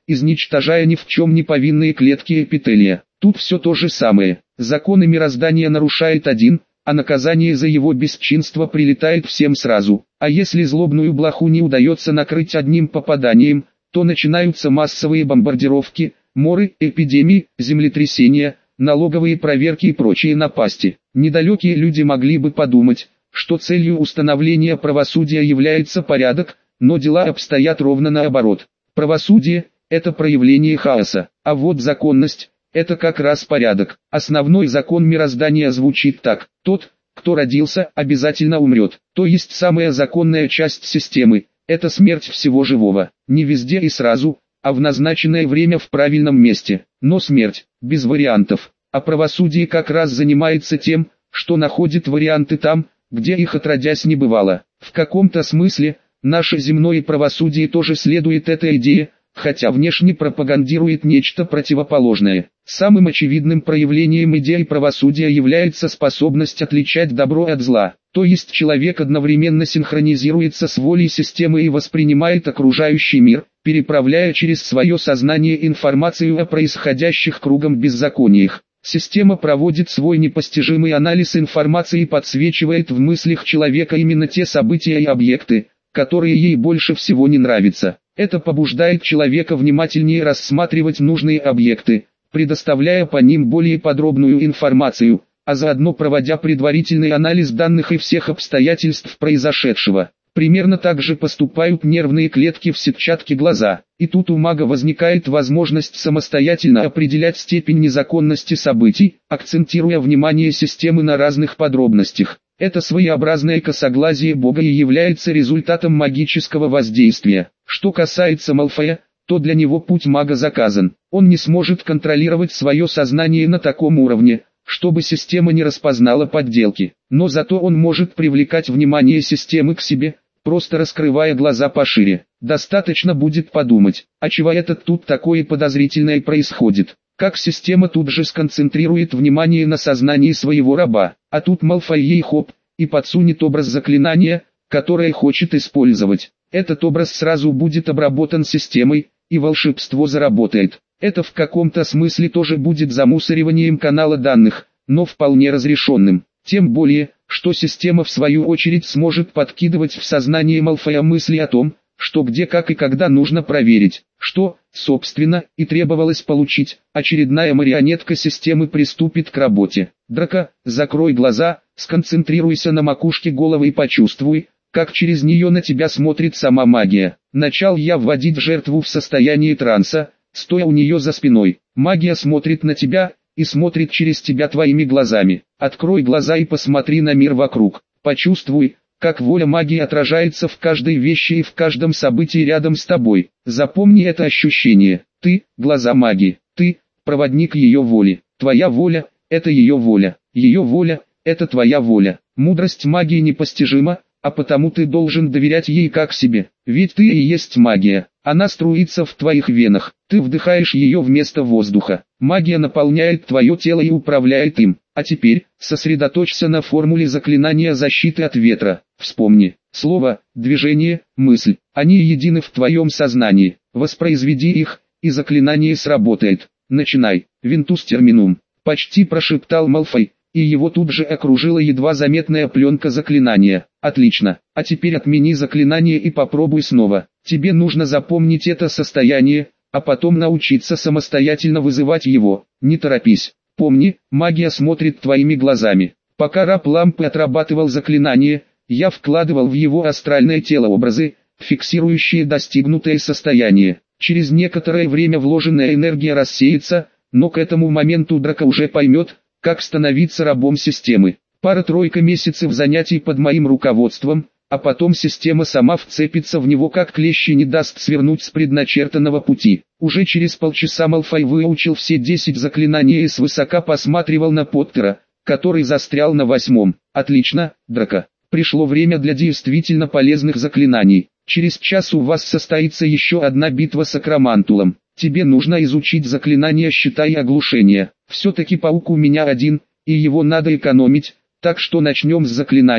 изничтожая ни в чем не повинные клетки эпителия. Тут все то же самое. Законы мироздания нарушает один, а наказание за его бесчинство прилетает всем сразу. А если злобную блоху не удается накрыть одним попаданием, то начинаются массовые бомбардировки, моры, эпидемии, землетрясения, налоговые проверки и прочие напасти. Недалекие люди могли бы подумать, что целью установления правосудия является порядок, но дела обстоят ровно наоборот. Правосудие – это проявление хаоса, а вот законность – это как раз порядок. Основной закон мироздания звучит так: тот, кто родился, обязательно умрет. То есть самая законная часть системы – это смерть всего живого. Не везде и сразу, а в назначенное время в правильном месте. Но смерть, без вариантов. А правосудие как раз занимается тем, что находит варианты там, где их отродясь не бывало. В каком-то смысле, наше земное правосудие тоже следует этой идее, хотя внешне пропагандирует нечто противоположное. Самым очевидным проявлением идеи правосудия является способность отличать добро от зла. То есть человек одновременно синхронизируется с волей системы и воспринимает окружающий мир, переправляя через свое сознание информацию о происходящих кругом беззакониях. Система проводит свой непостижимый анализ информации и подсвечивает в мыслях человека именно те события и объекты, которые ей больше всего не нравятся. Это побуждает человека внимательнее рассматривать нужные объекты, предоставляя по ним более подробную информацию, а заодно проводя предварительный анализ данных и всех обстоятельств произошедшего. Примерно так же поступают нервные клетки в сетчатке глаза, и тут у мага возникает возможность самостоятельно определять степень незаконности событий, акцентируя внимание системы на разных подробностях. Это своеобразное косоглазие Бога и является результатом магического воздействия. Что касается Малфоя, то для него путь мага заказан. Он не сможет контролировать свое сознание на таком уровне, чтобы система не распознала подделки. Но зато он может привлекать внимание системы к себе, просто раскрывая глаза пошире. Достаточно будет подумать, а чего это тут такое подозрительное происходит? Как система тут же сконцентрирует внимание на сознании своего раба, а тут Малфой ей хоп, и подсунет образ заклинания, которое хочет использовать. Этот образ сразу будет обработан системой, и волшебство заработает. Это в каком-то смысле тоже будет замусориванием канала данных, но вполне разрешенным. Тем более, что система в свою очередь сможет подкидывать в сознание Малфоя мысли о том, что где, как и когда нужно проверить, что, собственно, и требовалось получить. Очередная марионетка системы приступит к работе. Драко, закрой глаза, сконцентрируйся на макушке головы и почувствуй, как через нее на тебя смотрит сама магия. Начал я вводить жертву в состояние транса, стоя у нее за спиной. Магия смотрит на тебя, и смотрит через тебя твоими глазами. Открой глаза и посмотри на мир вокруг. Почувствуй, как воля магии отражается в каждой вещи и в каждом событии рядом с тобой. Запомни это ощущение. Ты – глаза магии. Ты – проводник ее воли. Твоя воля – это ее воля. Ее воля – это твоя воля. Мудрость магии непостижима, а потому ты должен доверять ей как себе. Ведь ты и есть магия. Она струится в твоих венах. Ты вдыхаешь ее вместо воздуха. Магия наполняет твое тело и управляет им. А теперь, сосредоточься на формуле заклинания защиты от ветра. Вспомни, слово, движение, мысль. Они едины в твоем сознании. Воспроизведи их, и заклинание сработает. Начинай. Винтус терминум. Почти прошептал Малфой, и его тут же окружила едва заметная пленка заклинания. Отлично. А теперь отмени заклинание и попробуй снова. Тебе нужно запомнить это состояние, а потом научиться самостоятельно вызывать его. Не торопись. Помни, магия смотрит твоими глазами. Пока раб лампы отрабатывал заклинание, я вкладывал в его астральное тело образы, фиксирующие достигнутое состояние. Через некоторое время вложенная энергия рассеется, но к этому моменту Драко уже поймет, как становиться рабом системы. Пара-тройка месяцев занятий под моим руководством, а потом система сама вцепится в него как клещ и не даст свернуть с предначертанного пути. Уже через полчаса Малфой выучил все 10 заклинаний и свысока посматривал на Поттера, который застрял на 8-м. Отлично, Драко. Пришло время для действительно полезных заклинаний. Через час у вас состоится еще одна битва с Акромантулом. Тебе нужно изучить заклинания щита и оглушения. Все-таки паук у меня один, и его надо экономить, так что начнем с заклинаний.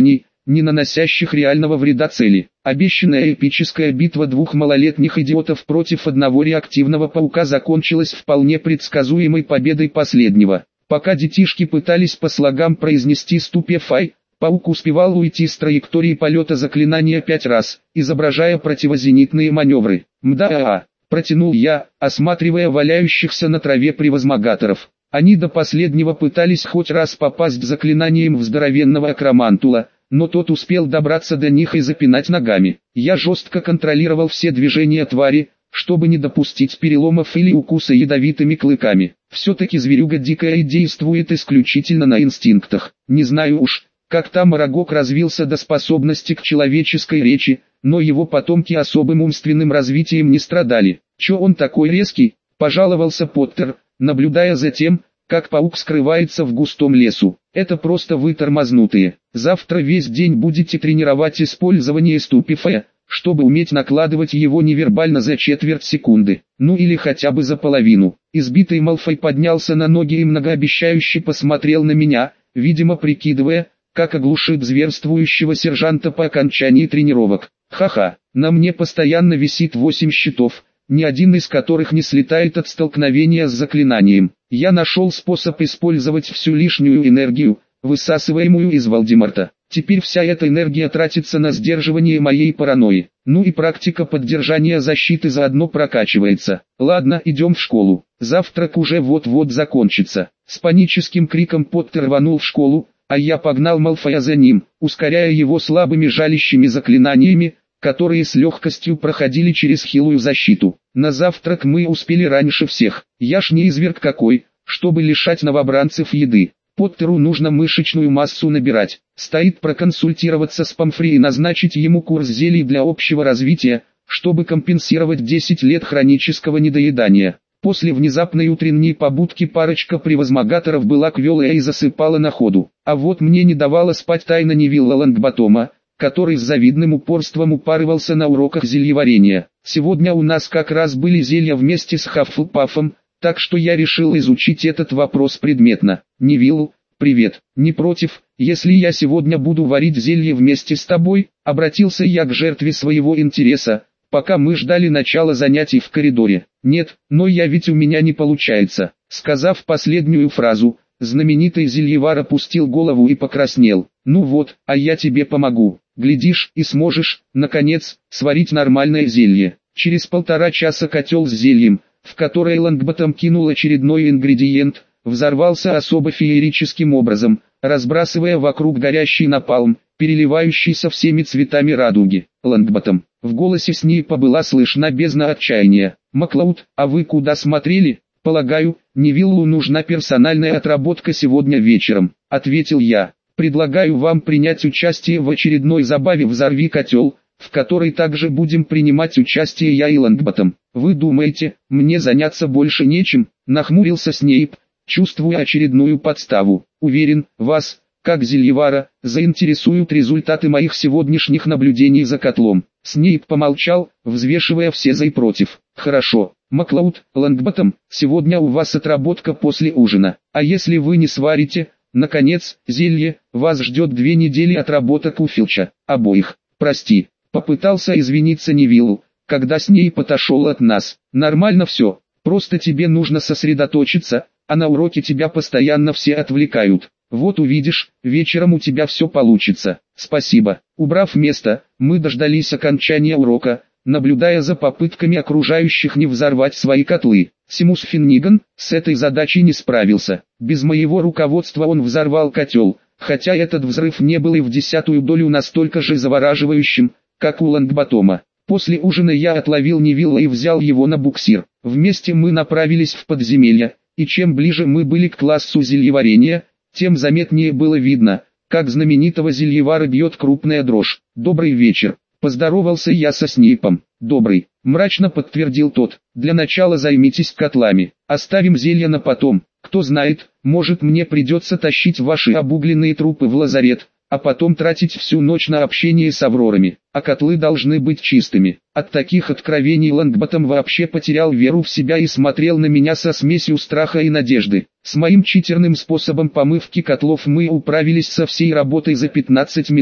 не наносящих реального вреда цели. Обещанная эпическая битва двух малолетних идиотов против одного реактивного паука закончилась вполне предсказуемой победой последнего. Пока детишки пытались по слогам произнести «Ступефай», паук успевал уйти с траектории полета заклинания 5 раз, изображая противозенитные маневры. «Мда-а-а», протянул я, осматривая валяющихся на траве превозмогаторов. Они до последнего пытались хоть раз попасть заклинанием в здоровенного акромантула, но тот успел добраться до них и запинать ногами. Я жестко контролировал все движения твари, чтобы не допустить переломов или укуса ядовитыми клыками. Все-таки зверюга дикая и действует исключительно на инстинктах. Не знаю уж, как там Арагог развился до способности к человеческой речи, но его потомки особым умственным развитием не страдали. «Чё он такой резкий?» – пожаловался Поттер, наблюдая за тем, как паук скрывается в густом лесу. «Это просто вы тормознутые. Завтра весь день будете тренировать использование ступефая, чтобы уметь накладывать его невербально за четверть секунды, ну или хотя бы за половину». Избитый Малфой поднялся на ноги и многообещающе посмотрел на меня, видимо прикидывая, как оглушит зверствующего сержанта по окончании тренировок. «Ха-ха, на мне постоянно висит 8 щитов, ни один из которых не слетает от столкновения с заклинанием. Я нашел способ использовать всю лишнюю энергию, высасываемую из Волдеморта. Теперь вся эта энергия тратится на сдерживание моей паранойи. Ну и практика поддержания защиты заодно прокачивается. Ладно, идем в школу. Завтрак уже вот-вот закончится». С паническим криком Поттер рванул в школу, а я погнал Малфоя за ним, ускоряя его слабыми жалящими заклинаниями, которые с легкостью проходили через хилую защиту. На завтрак мы успели раньше всех. Я ж не изверг какой, чтобы лишать новобранцев еды. Поттеру нужно мышечную массу набирать. Стоит проконсультироваться с Помфри и назначить ему курс зелий для общего развития, чтобы компенсировать 10 лет хронического недоедания. После внезапной утренней побудки парочка превозмогаторов была квелая и засыпала на ходу. А вот мне не давала спать тайна Невилла Лонгботома, который с завидным упорством упарывался на уроках зельеварения. Сегодня у нас как раз были зелья вместе с Хаффлпафом, так что я решил изучить этот вопрос предметно. «Невилл, привет, не против, если я сегодня буду варить зелье вместе с тобой?» Обратился я к жертве своего интереса, пока мы ждали начала занятий в коридоре. «Нет, но у меня не получается». Сказав последнюю фразу, знаменитый зельевар опустил голову и покраснел. «Ну вот, а я тебе помогу. Глядишь, и сможешь, наконец, сварить нормальное зелье». Через 1,5 часа котел с зельем, в который Лонгботом кинул очередной ингредиент, взорвался особо феерическим образом, разбрасывая вокруг горящий напалм, переливающийся всеми цветами радуги. «Лонгботом». В голосе Снейпа была слышна бездна отчаяния. «Маклауд, а вы куда смотрели?» «Полагаю, Невиллу нужна персональная отработка сегодня вечером», — ответил я. «Предлагаю вам принять участие в очередной забаве «Взорви котел», в которой также будем принимать участие я и Лонгботом. Вы думаете, мне заняться больше нечем?» — нахмурился Снейп, чувствуя очередную подставу. «Уверен, вас, как зельевара, заинтересуют результаты моих сегодняшних наблюдений за котлом». Снейп помолчал, взвешивая все за и против. «Хорошо, Маклауд, Лонгботом, сегодня у вас отработка после ужина. А если вы не сварите, наконец, зелье, вас ждет 2 недели отработок у Филча, обоих. Прости». Попытался извиниться Невиллу, когда Снейп отошел от нас. «Нормально все, просто тебе нужно сосредоточиться, а на уроке тебя постоянно все отвлекают. Вот увидишь, вечером у тебя все получится». «Спасибо». Убрав место, мы дождались окончания урока, наблюдая за попытками окружающих не взорвать свои котлы. Симус Финниган с этой задачей не справился. Без моего руководства он взорвал котел, хотя этот взрыв не был и в 10-ую долю настолько же завораживающим, как у Лонгботома. После ужина я отловил Невилла и взял его на буксир. Вместе мы направились в подземелье, и чем ближе мы были к классу зельеварения, тем заметнее было видно, как знаменитого зельевара бьет крупная дрожь. «Добрый вечер», — поздоровался я со Снейпом. «Добрый», — мрачно подтвердил тот. «Для начала займитесь котлами, оставим зелья на потом. Кто знает, может мне придется тащить ваши обугленные трупы в лазарет, а потом тратить всю ночь на общение с аврорами, а котлы должны быть чистыми». От таких откровений Лонгботом вообще потерял веру в себя и смотрел на меня со смесью страха и надежды. С моим читерным способом помывки котлов мы управились со всей работой за 15 минут.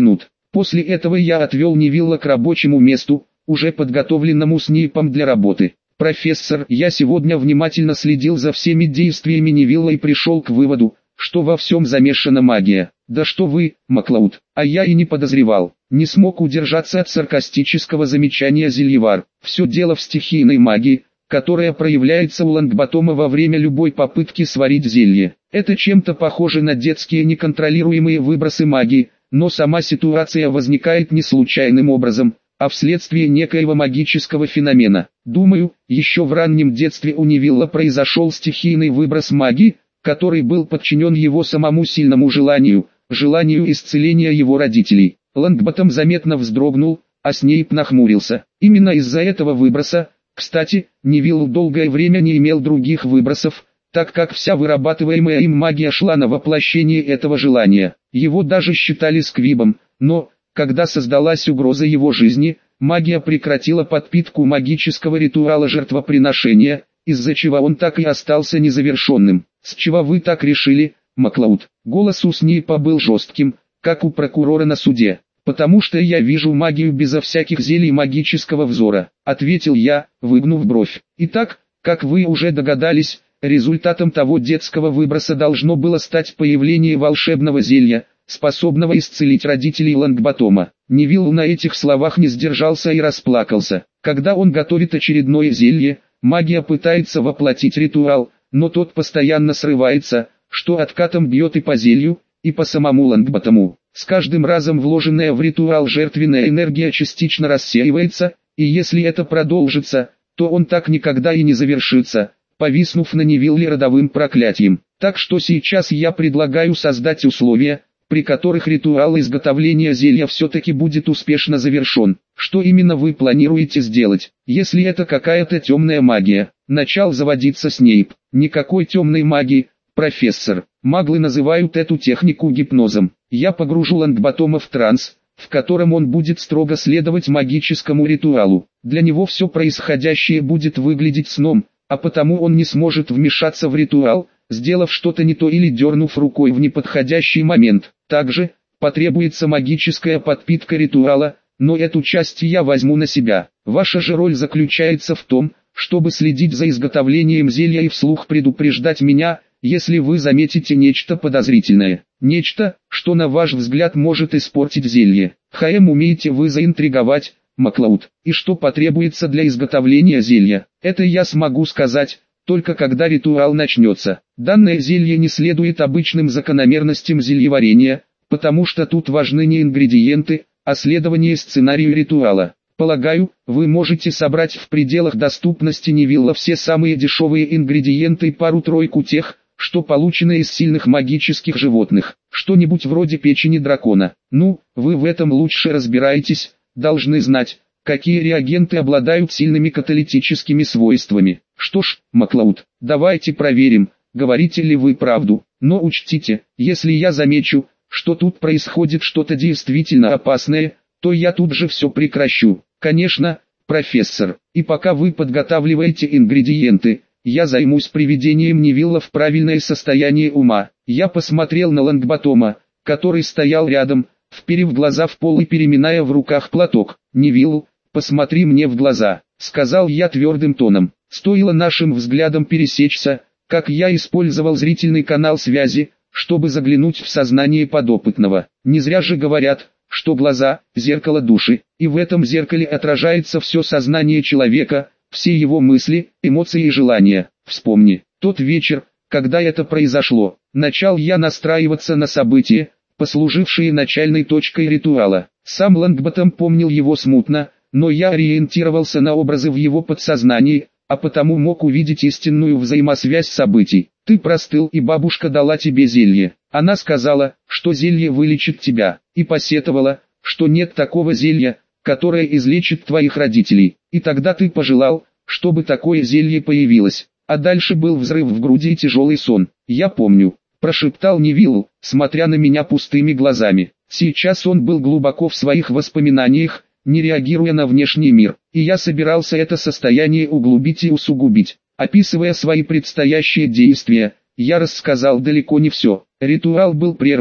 После этого я отвел Невилла к рабочему месту, уже подготовленному Снейпом для работы. «Профессор, я сегодня внимательно следил за всеми действиями Невилла и пришел к выводу, что во всем замешана магия». «Да что вы, Маклауд, а я и не подозревал». Не смог удержаться от саркастического замечания Зельевар. «Все дело в стихийной магии, которая проявляется у Лонгботома во время любой попытки сварить зелье. Это чем-то похоже на детские неконтролируемые выбросы магии, но сама ситуация возникает не случайным образом, а вследствие некоего магического феномена. Думаю, еще в раннем детстве у Невилла произошел стихийный выброс магии, который был подчинен его самому сильному желанию исцеления его родителей». Лонгботом заметно вздрогнул, а Снейп нахмурился. Именно из-за этого выброса, кстати, Невилл долгое время не имел других выбросов, так как вся вырабатываемая им магия шла на воплощение этого желания. Его даже считали сквибом, но, когда создалась угроза его жизни, магия прекратила подпитку магического ритуала жертвоприношения, из-за чего он так и остался незавершенным. «С чего вы так решили, Маклауд?» Голос у Снейпа был жестким, как у прокурора на суде. «Потому что я вижу магию безо всяких зелий магического взора», — ответил я, выгнув бровь. «Итак, как вы уже догадались, результатом того детского выброса должно было стать появление волшебного зелья, способного исцелить родителей Лонгботома». Невилл на этих словах не сдержался и расплакался. Когда он готовит очередное зелье, магия пытается воплотить ритуал, но тот постоянно срывается, что откатом бьет и по зелью, и по самому Лонгботому. С каждым разом вложенная в ритуал жертвенная энергия частично рассеивается, и если это продолжится, то он так никогда и не завершится, повиснув на Невилле родовым проклятием. Так что сейчас я предлагаю создать условия, при которых ритуал изготовления зелья все-таки будет успешно завершен. Что именно вы планируете сделать? Если это какая-то темная магия, начал заводиться Снейп. Никакой темной магии, профессор. Маглы называют эту технику гипнозом. Я погружу Лонгботома в транс, в котором он будет строго следовать магическому ритуалу. Для него все происходящее будет выглядеть сном, а потому он не сможет вмешаться в ритуал, сделав что-то не то или дернув рукой в неподходящий момент. Также, потребуется магическая подпитка ритуала, но эту часть я возьму на себя. Ваша же роль заключается в том, чтобы следить за изготовлением зелья и вслух предупреждать меня, если вы заметите нечто подозрительное. Нечто, что на ваш взгляд может испортить зелье. Умеете вы заинтриговать, Маклауд. И что потребуется для изготовления зелья, это я смогу сказать, только когда ритуал начнется. Данное зелье не следует обычным закономерностям зельеварения, потому что тут важны не ингредиенты, а следование сценарию ритуала. Полагаю, вы можете собрать в пределах доступности Невилла все самые дешевые ингредиенты и пару-тройку тех, что получено из сильных магических животных. Что-нибудь вроде печени дракона. Ну, вы в этом лучше разбираетесь, должны знать, какие реагенты обладают сильными каталитическими свойствами. Что ж, Маклауд, давайте проверим, говорите ли вы правду. Но учтите, если я замечу, что тут происходит что-то действительно опасное, то я тут же все прекращу. Конечно, профессор, и пока вы подготавливаете ингредиенты, я займусь приведением Невилла в правильное состояние ума. Я посмотрел на Лонгботома, который стоял рядом, вперев глаза в пол и переминая в руках платок. «Невилл, посмотри мне в глаза», — сказал я твердым тоном. Стоило нашим взглядам пересечься, как я использовал зрительный канал связи, чтобы заглянуть в сознание подопытного. Не зря же говорят, что глаза – зеркало души, и в этом зеркале отражается все сознание человека, все его мысли, эмоции и желания. Вспомни, тот вечер, когда это произошло, начал я настраиваться на события, послужившие начальной точкой ритуала. Сам Лонгботом помнил его смутно, но я ориентировался на образы в его подсознании, а потому мог увидеть истинную взаимосвязь событий. Ты простыл, и бабушка дала тебе зелье. Она сказала, что зелье вылечит тебя, и посетовала, что нет такого зелья, которое излечит твоих родителей. И тогда ты пожелал, чтобы такое зелье появилось. А дальше был взрыв в груди и тяжелый сон. Я помню, прошептал Невилл, смотря на меня пустыми глазами. Сейчас он был глубоко в своих воспоминаниях, не реагируя на внешний мир, и я собирался это состояние углубить и усугубить. Описывая свои предстоящие действия, я рассказал далеко не все. Ритуал был прерван,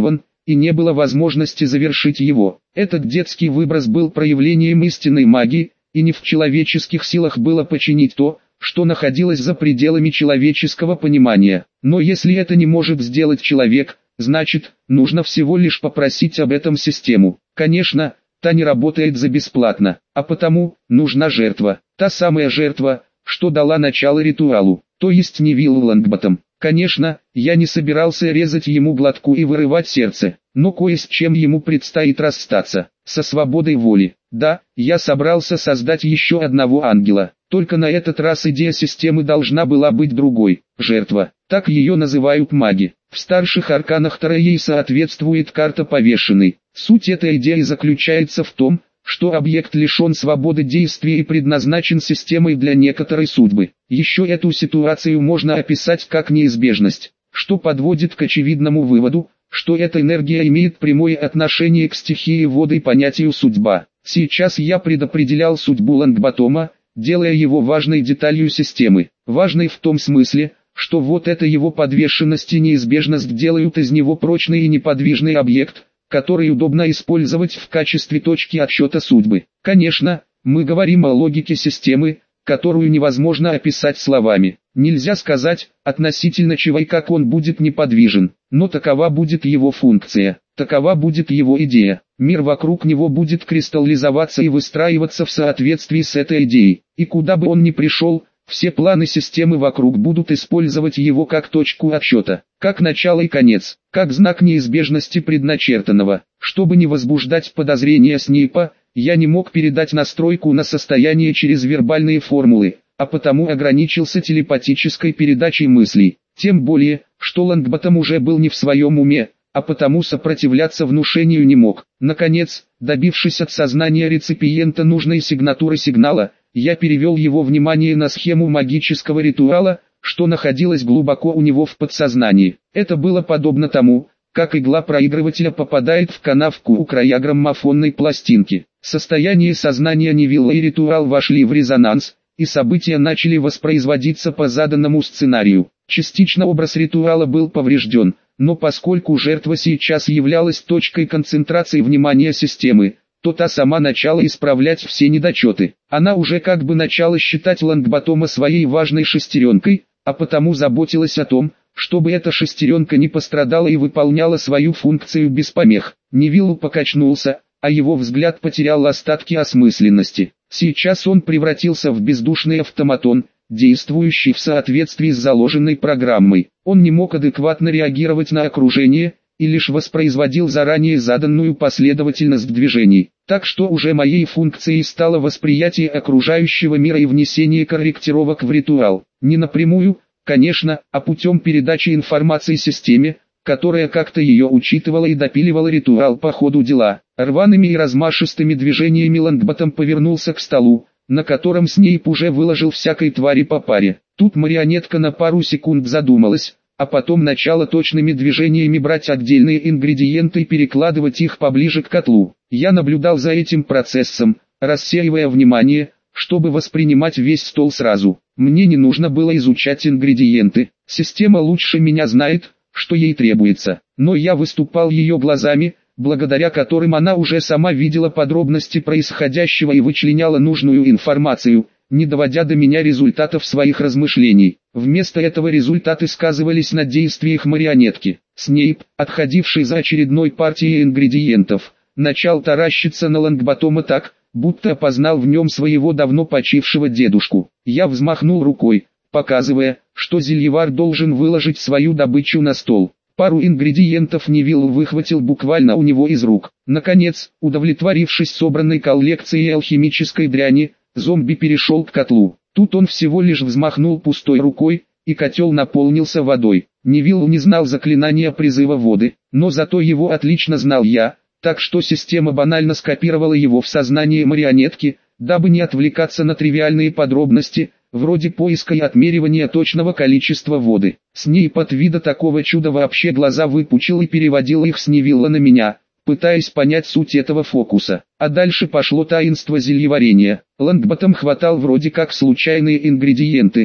и не было возможности завершить его. Этот детский выброс был проявлением истинной магии, и не в человеческих силах было починить то, что находилось за пределами человеческого понимания. Но если это не может сделать человек, значит, нужно всего лишь попросить об этом систему. Конечно, та не работает за бесплатно, а потому, нужна жертва. Та самая жертва, что дала начало ритуалу, то есть Невиллу Лонгботтом. Конечно, я не собирался резать ему глотку и вырывать сердце, но кое с чем ему предстоит расстаться, со свободой воли. Да, я собрался создать еще одного ангела, только на этот раз идея системы должна была быть другой. Жертва, так ее называют маги. В старших арканах Таро ей соответствует карта повешенной. Суть этой идеи заключается в том, что объект лишен свободы действия и предназначен системой для некоторой судьбы. Еще эту ситуацию можно описать как неизбежность, что подводит к очевидному выводу, что эта энергия имеет прямое отношение к стихии воды и понятию судьба. Сейчас я предопределял судьбу Лонгботтома, делая его важной деталью системы. Важной в том смысле, что вот эта его подвешенность и неизбежность делают из него прочный и неподвижный объект, который удобно использовать в качестве точки отсчета судьбы. Конечно, мы говорим о логике системы, которую невозможно описать словами. Нельзя сказать, относительно чего и как он будет неподвижен, но такова будет его функция, такова будет его идея. Мир вокруг него будет кристаллизоваться и выстраиваться в соответствии с этой идеей, и куда бы он ни пришел, все планы системы вокруг будут использовать его как точку отсчета, как начало и конец, как знак неизбежности предначертанного. Чтобы не возбуждать подозрения Снейпа, я не мог передать настройку на состояние через вербальные формулы, а потому ограничился телепатической передачей мыслей. Тем более, что Лонгботтом уже был не в своем уме, а потому сопротивляться внушению не мог. Наконец, добившись от сознания реципиента нужной сигнатуры сигнала, я перевел его внимание на схему магического ритуала, что находилась глубоко у него в подсознании. Это было подобно тому, как игла проигрывателя попадает в канавку у края граммофонной пластинки. Состояние сознания Невилла и ритуал вошли в резонанс, и события начали воспроизводиться по заданному сценарию. Частично образ ритуала был поврежден, но поскольку жертва сейчас являлась точкой концентрации внимания системы, то та сама начала исправлять все недочеты. Она уже как бы начала считать Лонгботтома своей важной шестеренкой, а потому заботилась о том, чтобы эта шестеренка не пострадала и выполняла свою функцию без помех. Невилл покачнулся, а его взгляд потерял остатки осмысленности. Сейчас он превратился в бездушный автоматон, действующий в соответствии с заложенной программой. Он не мог адекватно реагировать на окружение, и лишь воспроизводил заранее заданную последовательность движений. Так что уже моей функцией стало восприятие окружающего мира и внесение корректировок в ритуал. Не напрямую, конечно, а путем передачи информации системе, которая как-то ее учитывала и допиливала ритуал по ходу дела. Рваными и размашистыми движениями Лонгботтом повернулся к столу, на котором Снейп уже выложил всякой твари по паре. Тут марионетка на пару секунд задумалась, а потом начала точными движениями брать отдельные ингредиенты и перекладывать их поближе к котлу. Я наблюдал за этим процессом, рассеивая внимание, чтобы воспринимать весь стол сразу. Мне не нужно было изучать ингредиенты, система лучше меня знает, что ей требуется, но я выступал ее глазами, благодаря которым она уже сама видела подробности происходящего и вычленяла нужную информацию, не доводя до меня результатов своих размышлений. Вместо этого результаты сказывались на действиях марионетки. Снейп, отходивший за очередной партией ингредиентов, начал таращиться на Лонгботтома так, будто опознал в нем своего давно почившего дедушку. Я взмахнул рукой, показывая, что зельевар должен выложить свою добычу на стол. Пару ингредиентов Невилл выхватил буквально у него из рук. Наконец, удовлетворившись собранной коллекцией алхимической дряни, зомби перешел к котлу. Тут он всего лишь взмахнул пустой рукой, и котел наполнился водой. Невилл не знал заклинания призыва воды, но зато его отлично знал я, так что система банально скопировала его в сознание марионетки, дабы не отвлекаться на тривиальные подробности, вроде поиска и отмеривания точного количества воды. Снейп от вида такого чуда вообще глаза выпучил и переводил их с Невилла на меня, пытаясь понять суть этого фокуса. А дальше пошло таинство зельеварения. Лонгботтом хватал вроде как случайные ингредиенты,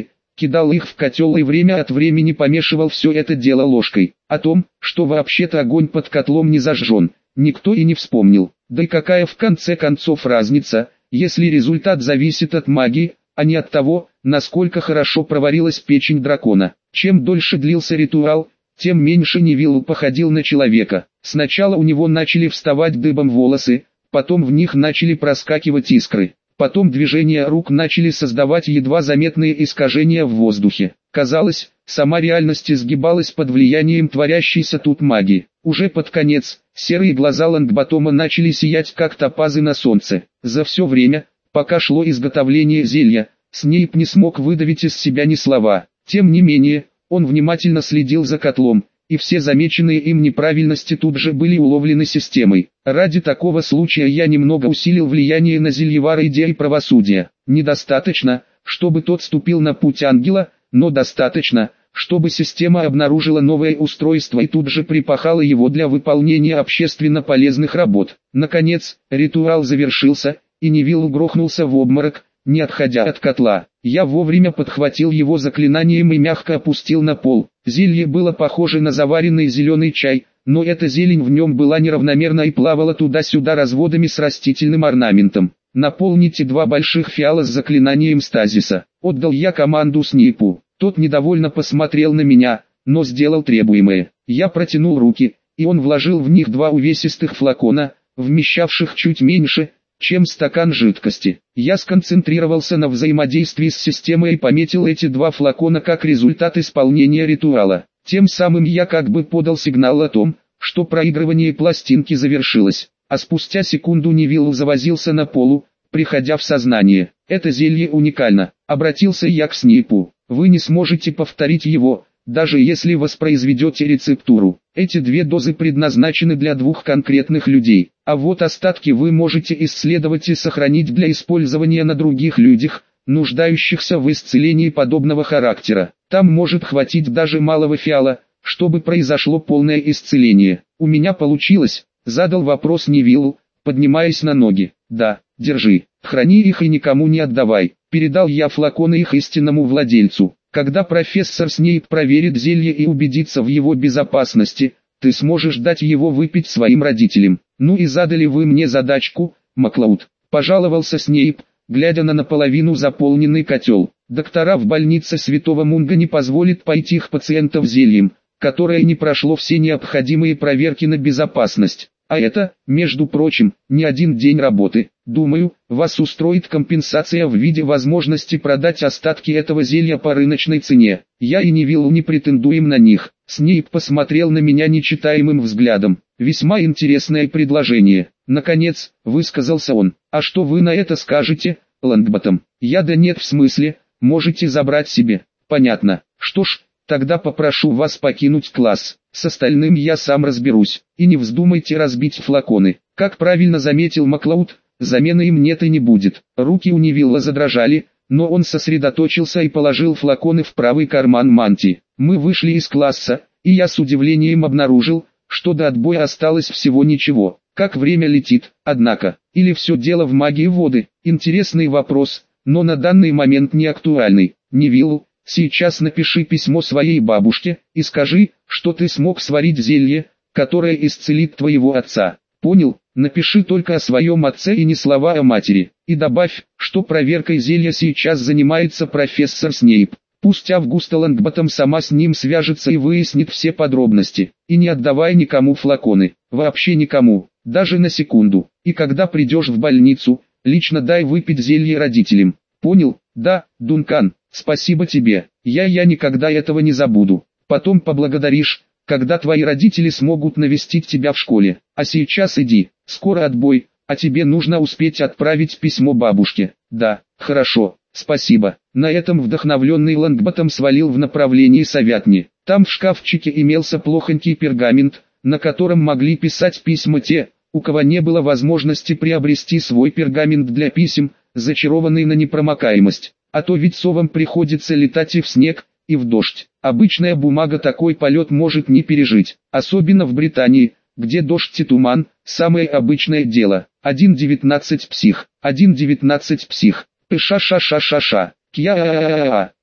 кидал их в котел и время от времени помешивал все это дело ложкой. О том, что вообще-то огонь под котлом не зажжен, никто и не вспомнил. Да и какая в конце концов разница, если результат зависит от магии, а не от того, насколько хорошо проварилась печень дракона. Чем дольше длился ритуал, тем меньше Невилл походил на человека. Сначала у него начали вставать дыбом волосы, потом в них начали проскакивать искры. Потом движения рук начали создавать едва заметные искажения в воздухе. Казалось, сама реальность изгибалась под влиянием творящейся тут магии. Уже под конец, серые глаза Лонгботома начали сиять как топазы на солнце. За все время, пока шло изготовление зелья, Снейп не смог выдавить из себя ни слова. Тем не менее, он внимательно следил за котлом, и все замеченные им неправильности тут же были уловлены системой. Ради такого случая я немного усилил влияние на Зельевара идеи правосудия. Недостаточно, чтобы тот ступил на путь ангела, но достаточно, чтобы система обнаружила новое устройство и тут же припахала его для выполнения общественно полезных работ. Наконец, ритуал завершился, и Невилл грохнулся в обморок, не отходя от котла. Я вовремя подхватил его заклинанием и мягко опустил на пол. Зелье было похоже на заваренный зеленый чай, но эта зелень в нем была неравномерна и плавала туда-сюда разводами с растительным орнаментом. «Наполните 2 больших фиала с заклинанием стазиса», — отдал я команду Снейпу. Тот недовольно посмотрел на меня, но сделал требуемое. Я протянул руки, и он вложил в них 2 увесистых флакона, вмещавших чуть меньше, чем стакан жидкости. Я сконцентрировался на взаимодействии с системой и пометил эти 2 флакона как результат исполнения ритуала. Тем самым я как бы подал сигнал о том, что проигрывание пластинки завершилось. А спустя секунду Невилл завозился на полу, приходя в сознание. «Это зелье уникально», — обратился я к Снейпу. «Вы не сможете повторить его, даже если воспроизведете рецептуру. Эти 2 дозы предназначены для 2 конкретных людей, а вот остатки вы можете исследовать и сохранить для использования на других людях, нуждающихся в исцелении подобного характера. Там может хватить даже малого фиала, чтобы произошло полное исцеление. У меня получилось», — задал вопрос Невилл, поднимаясь на ноги. «Да, держи, храни их и никому не отдавай», — передал я флаконы их истинному владельцу. «Когда профессор Снейп проверит зелье и убедится в его безопасности, ты сможешь дать его выпить своим родителям». «Ну и задали вы мне задачку, Маклауд», — пожаловался Снейп, глядя на наполовину заполненный котел. «Доктора в больнице Святого Мунга не позволят пойти их пациентов зельем, которое не прошло все необходимые проверки на безопасность. А это, между прочим, не 1 день работы. Думаю, вас устроит компенсация в виде возможности продать остатки этого зелья по рыночной цене. Я и Невилл не претендуем на них». Снейп посмотрел на меня нечитаемым взглядом. «Весьма интересное предложение», — наконец, высказался он. «А что вы на это скажете, Лонгботом?» «Я да нет, в смысле, можете забрать себе». «Понятно. Что ж, тогда попрошу вас покинуть класс. С остальным я сам разберусь. И не вздумайте разбить флаконы». Как правильно заметил Маклауд, замены им нет и не будет. Руки у Невилла задрожали, но он сосредоточился и положил флаконы в правый карман мантии. Мы вышли из класса, и я с удивлением обнаружил, что до отбоя осталось всего ничего. Как время летит, однако. Или все дело в магии воды? Интересный вопрос, но на данный момент не актуальный. Невилл, сейчас напиши письмо своей бабушке и скажи, что ты смог сварить зелье, которое исцелит твоего отца. Понял? Напиши только о своем отце и ни слова о матери. И добавь, что проверкой зелья сейчас занимается профессор Снейп. Пусть Августа Лонгботом сама с ним свяжется и выяснит все подробности. И не отдавай никому флаконы. Вообще никому, даже на секунду. И когда придешь в больницу, лично дай выпить зелье родителям. Понял? Да, Дункан, спасибо тебе. Я никогда этого не забуду. Потом поблагодаришь, когда твои родители смогут навестить тебя в школе. А сейчас иди, скоро отбой, а тебе нужно успеть отправить письмо бабушке. Да, хорошо, спасибо. На этом вдохновленный Лонгботом свалил в направлении Совятни. Там в шкафчике имелся плохонький пергамент, на котором могли писать письма те, у кого не было возможности приобрести свой пергамент для писем, зачарованный на непромокаемость. А то ведь совам приходится летать и в снег, и в дождь. Обычная бумага такой полет может не пережить, особенно в Британии, где дождь и туман – самое обычное дело. 1.19 псих, 1.19 псих, ша-ша-ша-ша-ша, кья-а-а-а-а.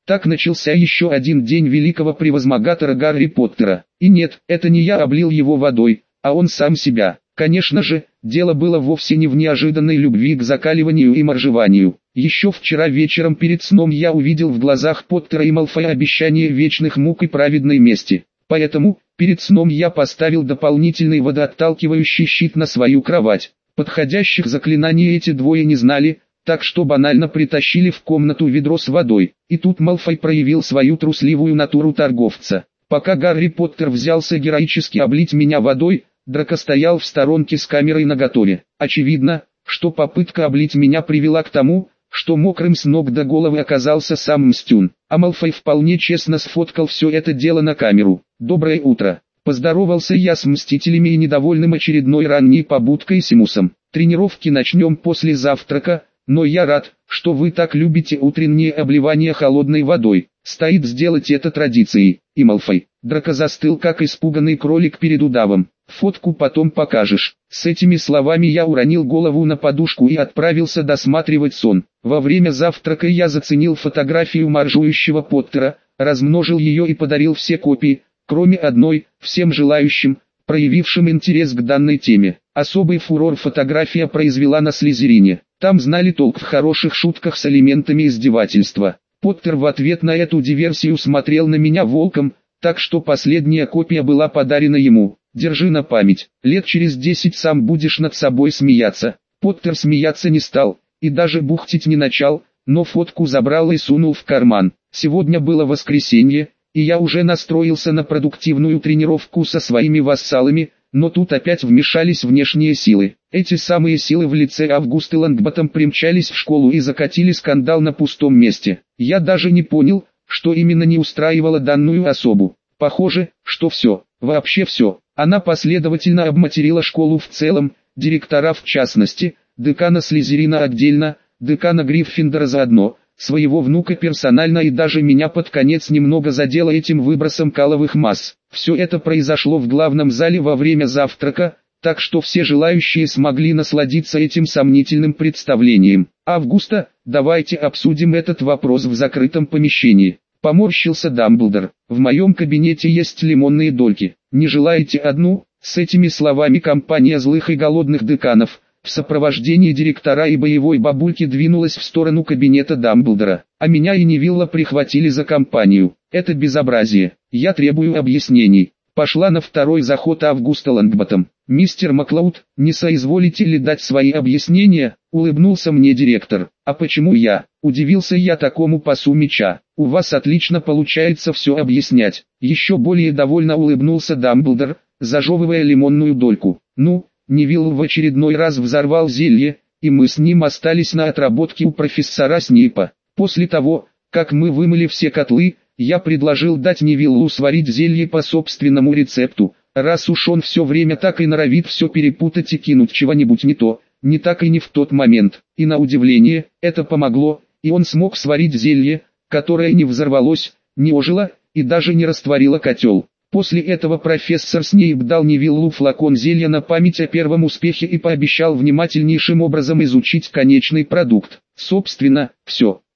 Так начался еще один день великого превозмогатора Гарри Поттера. И нет, это не я облил его водой, а он сам себя. Конечно же, дело было вовсе не в неожиданной любви к закаливанию и моржеванию. Еще вчера вечером перед сном я увидел в глазах Поттера и Малфоя обещание вечных мук и праведной мести. Поэтому, перед сном я поставил дополнительный водоотталкивающий щит на свою кровать. Подходящих заклинаний эти двое не знали, так что банально притащили в комнату ведро с водой. И тут Малфой проявил свою трусливую натуру торговца. Пока Гарри Поттер взялся героически облить меня водой, Драко стоял в сторонке с камерой наготове. Очевидно, что попытка облить меня привела к тому, что мокрым с ног до головы оказался сам Мстюн. А Малфой вполне честно сфоткал все это дело на камеру. «Доброе утро!» Поздоровался я с Мстителями и недовольным очередной ранней побудкой Симусом. «Тренировки начнем после завтрака, но я рад, что вы так любите утреннее обливание холодной водой. Стоит сделать это традицией». И Малфой. Драко застыл как испуганный кролик перед удавом. «Фотку потом покажешь». С этими словами я уронил голову на подушку и отправился досматривать сон. Во время завтрака я заценил фотографию моржующего Поттера, размножил ее и подарил все копии, кроме одной, всем желающим, проявившим интерес к данной теме. Особый фурор фотография произвела на Слизерине. Там знали толк в хороших шутках с элементами издевательства. Поттер в ответ на эту диверсию смотрел на меня волком, так что последняя копия была подарена ему. Держи на память, лет через 10 сам будешь над собой смеяться. Поттер смеяться не стал, и даже бухтить не начал, но фотку забрал и сунул в карман. Сегодня было воскресенье, и я уже настроился на продуктивную тренировку со своими вассалами, но тут опять вмешались внешние силы. Эти самые силы в лице Августы Лонгботтом примчались в школу и закатили скандал на пустом месте. Я даже не понял, что именно не устраивало данную особу. Похоже, что все, вообще все. Она последовательно обматерила школу в целом, директора в частности, декана Слизерина отдельно, декана Гриффиндора заодно, своего внука персонально и даже меня под конец немного задела этим выбросом каловых масс. Все это произошло в главном зале во время завтрака, так что все желающие смогли насладиться этим сомнительным представлением. «Августа, давайте обсудим этот вопрос в закрытом помещении». Поморщился Дамблдор. «В моем кабинете есть лимонные дольки. Не желаете одну?» С этими словами компания злых и голодных деканов, в сопровождении директора и боевой бабульки, двинулась в сторону кабинета Дамблдора. А меня и Невилла прихватили за компанию. Это безобразие. Я требую объяснений. Пошла на второй заход Августа Лонгботтом. «Мистер Маклауд, не соизволите ли дать свои объяснения?» — улыбнулся мне директор. «А почему я?» — удивился я такому пасу меча. «У вас отлично получается все объяснять». Еще более довольно улыбнулся Дамблдор, зажевывая лимонную дольку. «Ну, Невилл в очередной раз взорвал зелье, и мы с ним остались на отработке у профессора Снейпа. После того, как мы вымыли все котлы, я предложил дать Невиллу сварить зелье по собственному рецепту, раз уж он все время так и норовит все перепутать и кинуть чего-нибудь не то, не так и не в тот момент. И на удивление, это помогло, и он смог сварить зелье, которое не взорвалось, не ожило, и даже не растворило котел. После этого профессор Снейп дал Невиллу флакон зелья на память о первом успехе и пообещал внимательнейшим образом изучить конечный продукт. Собственно, все.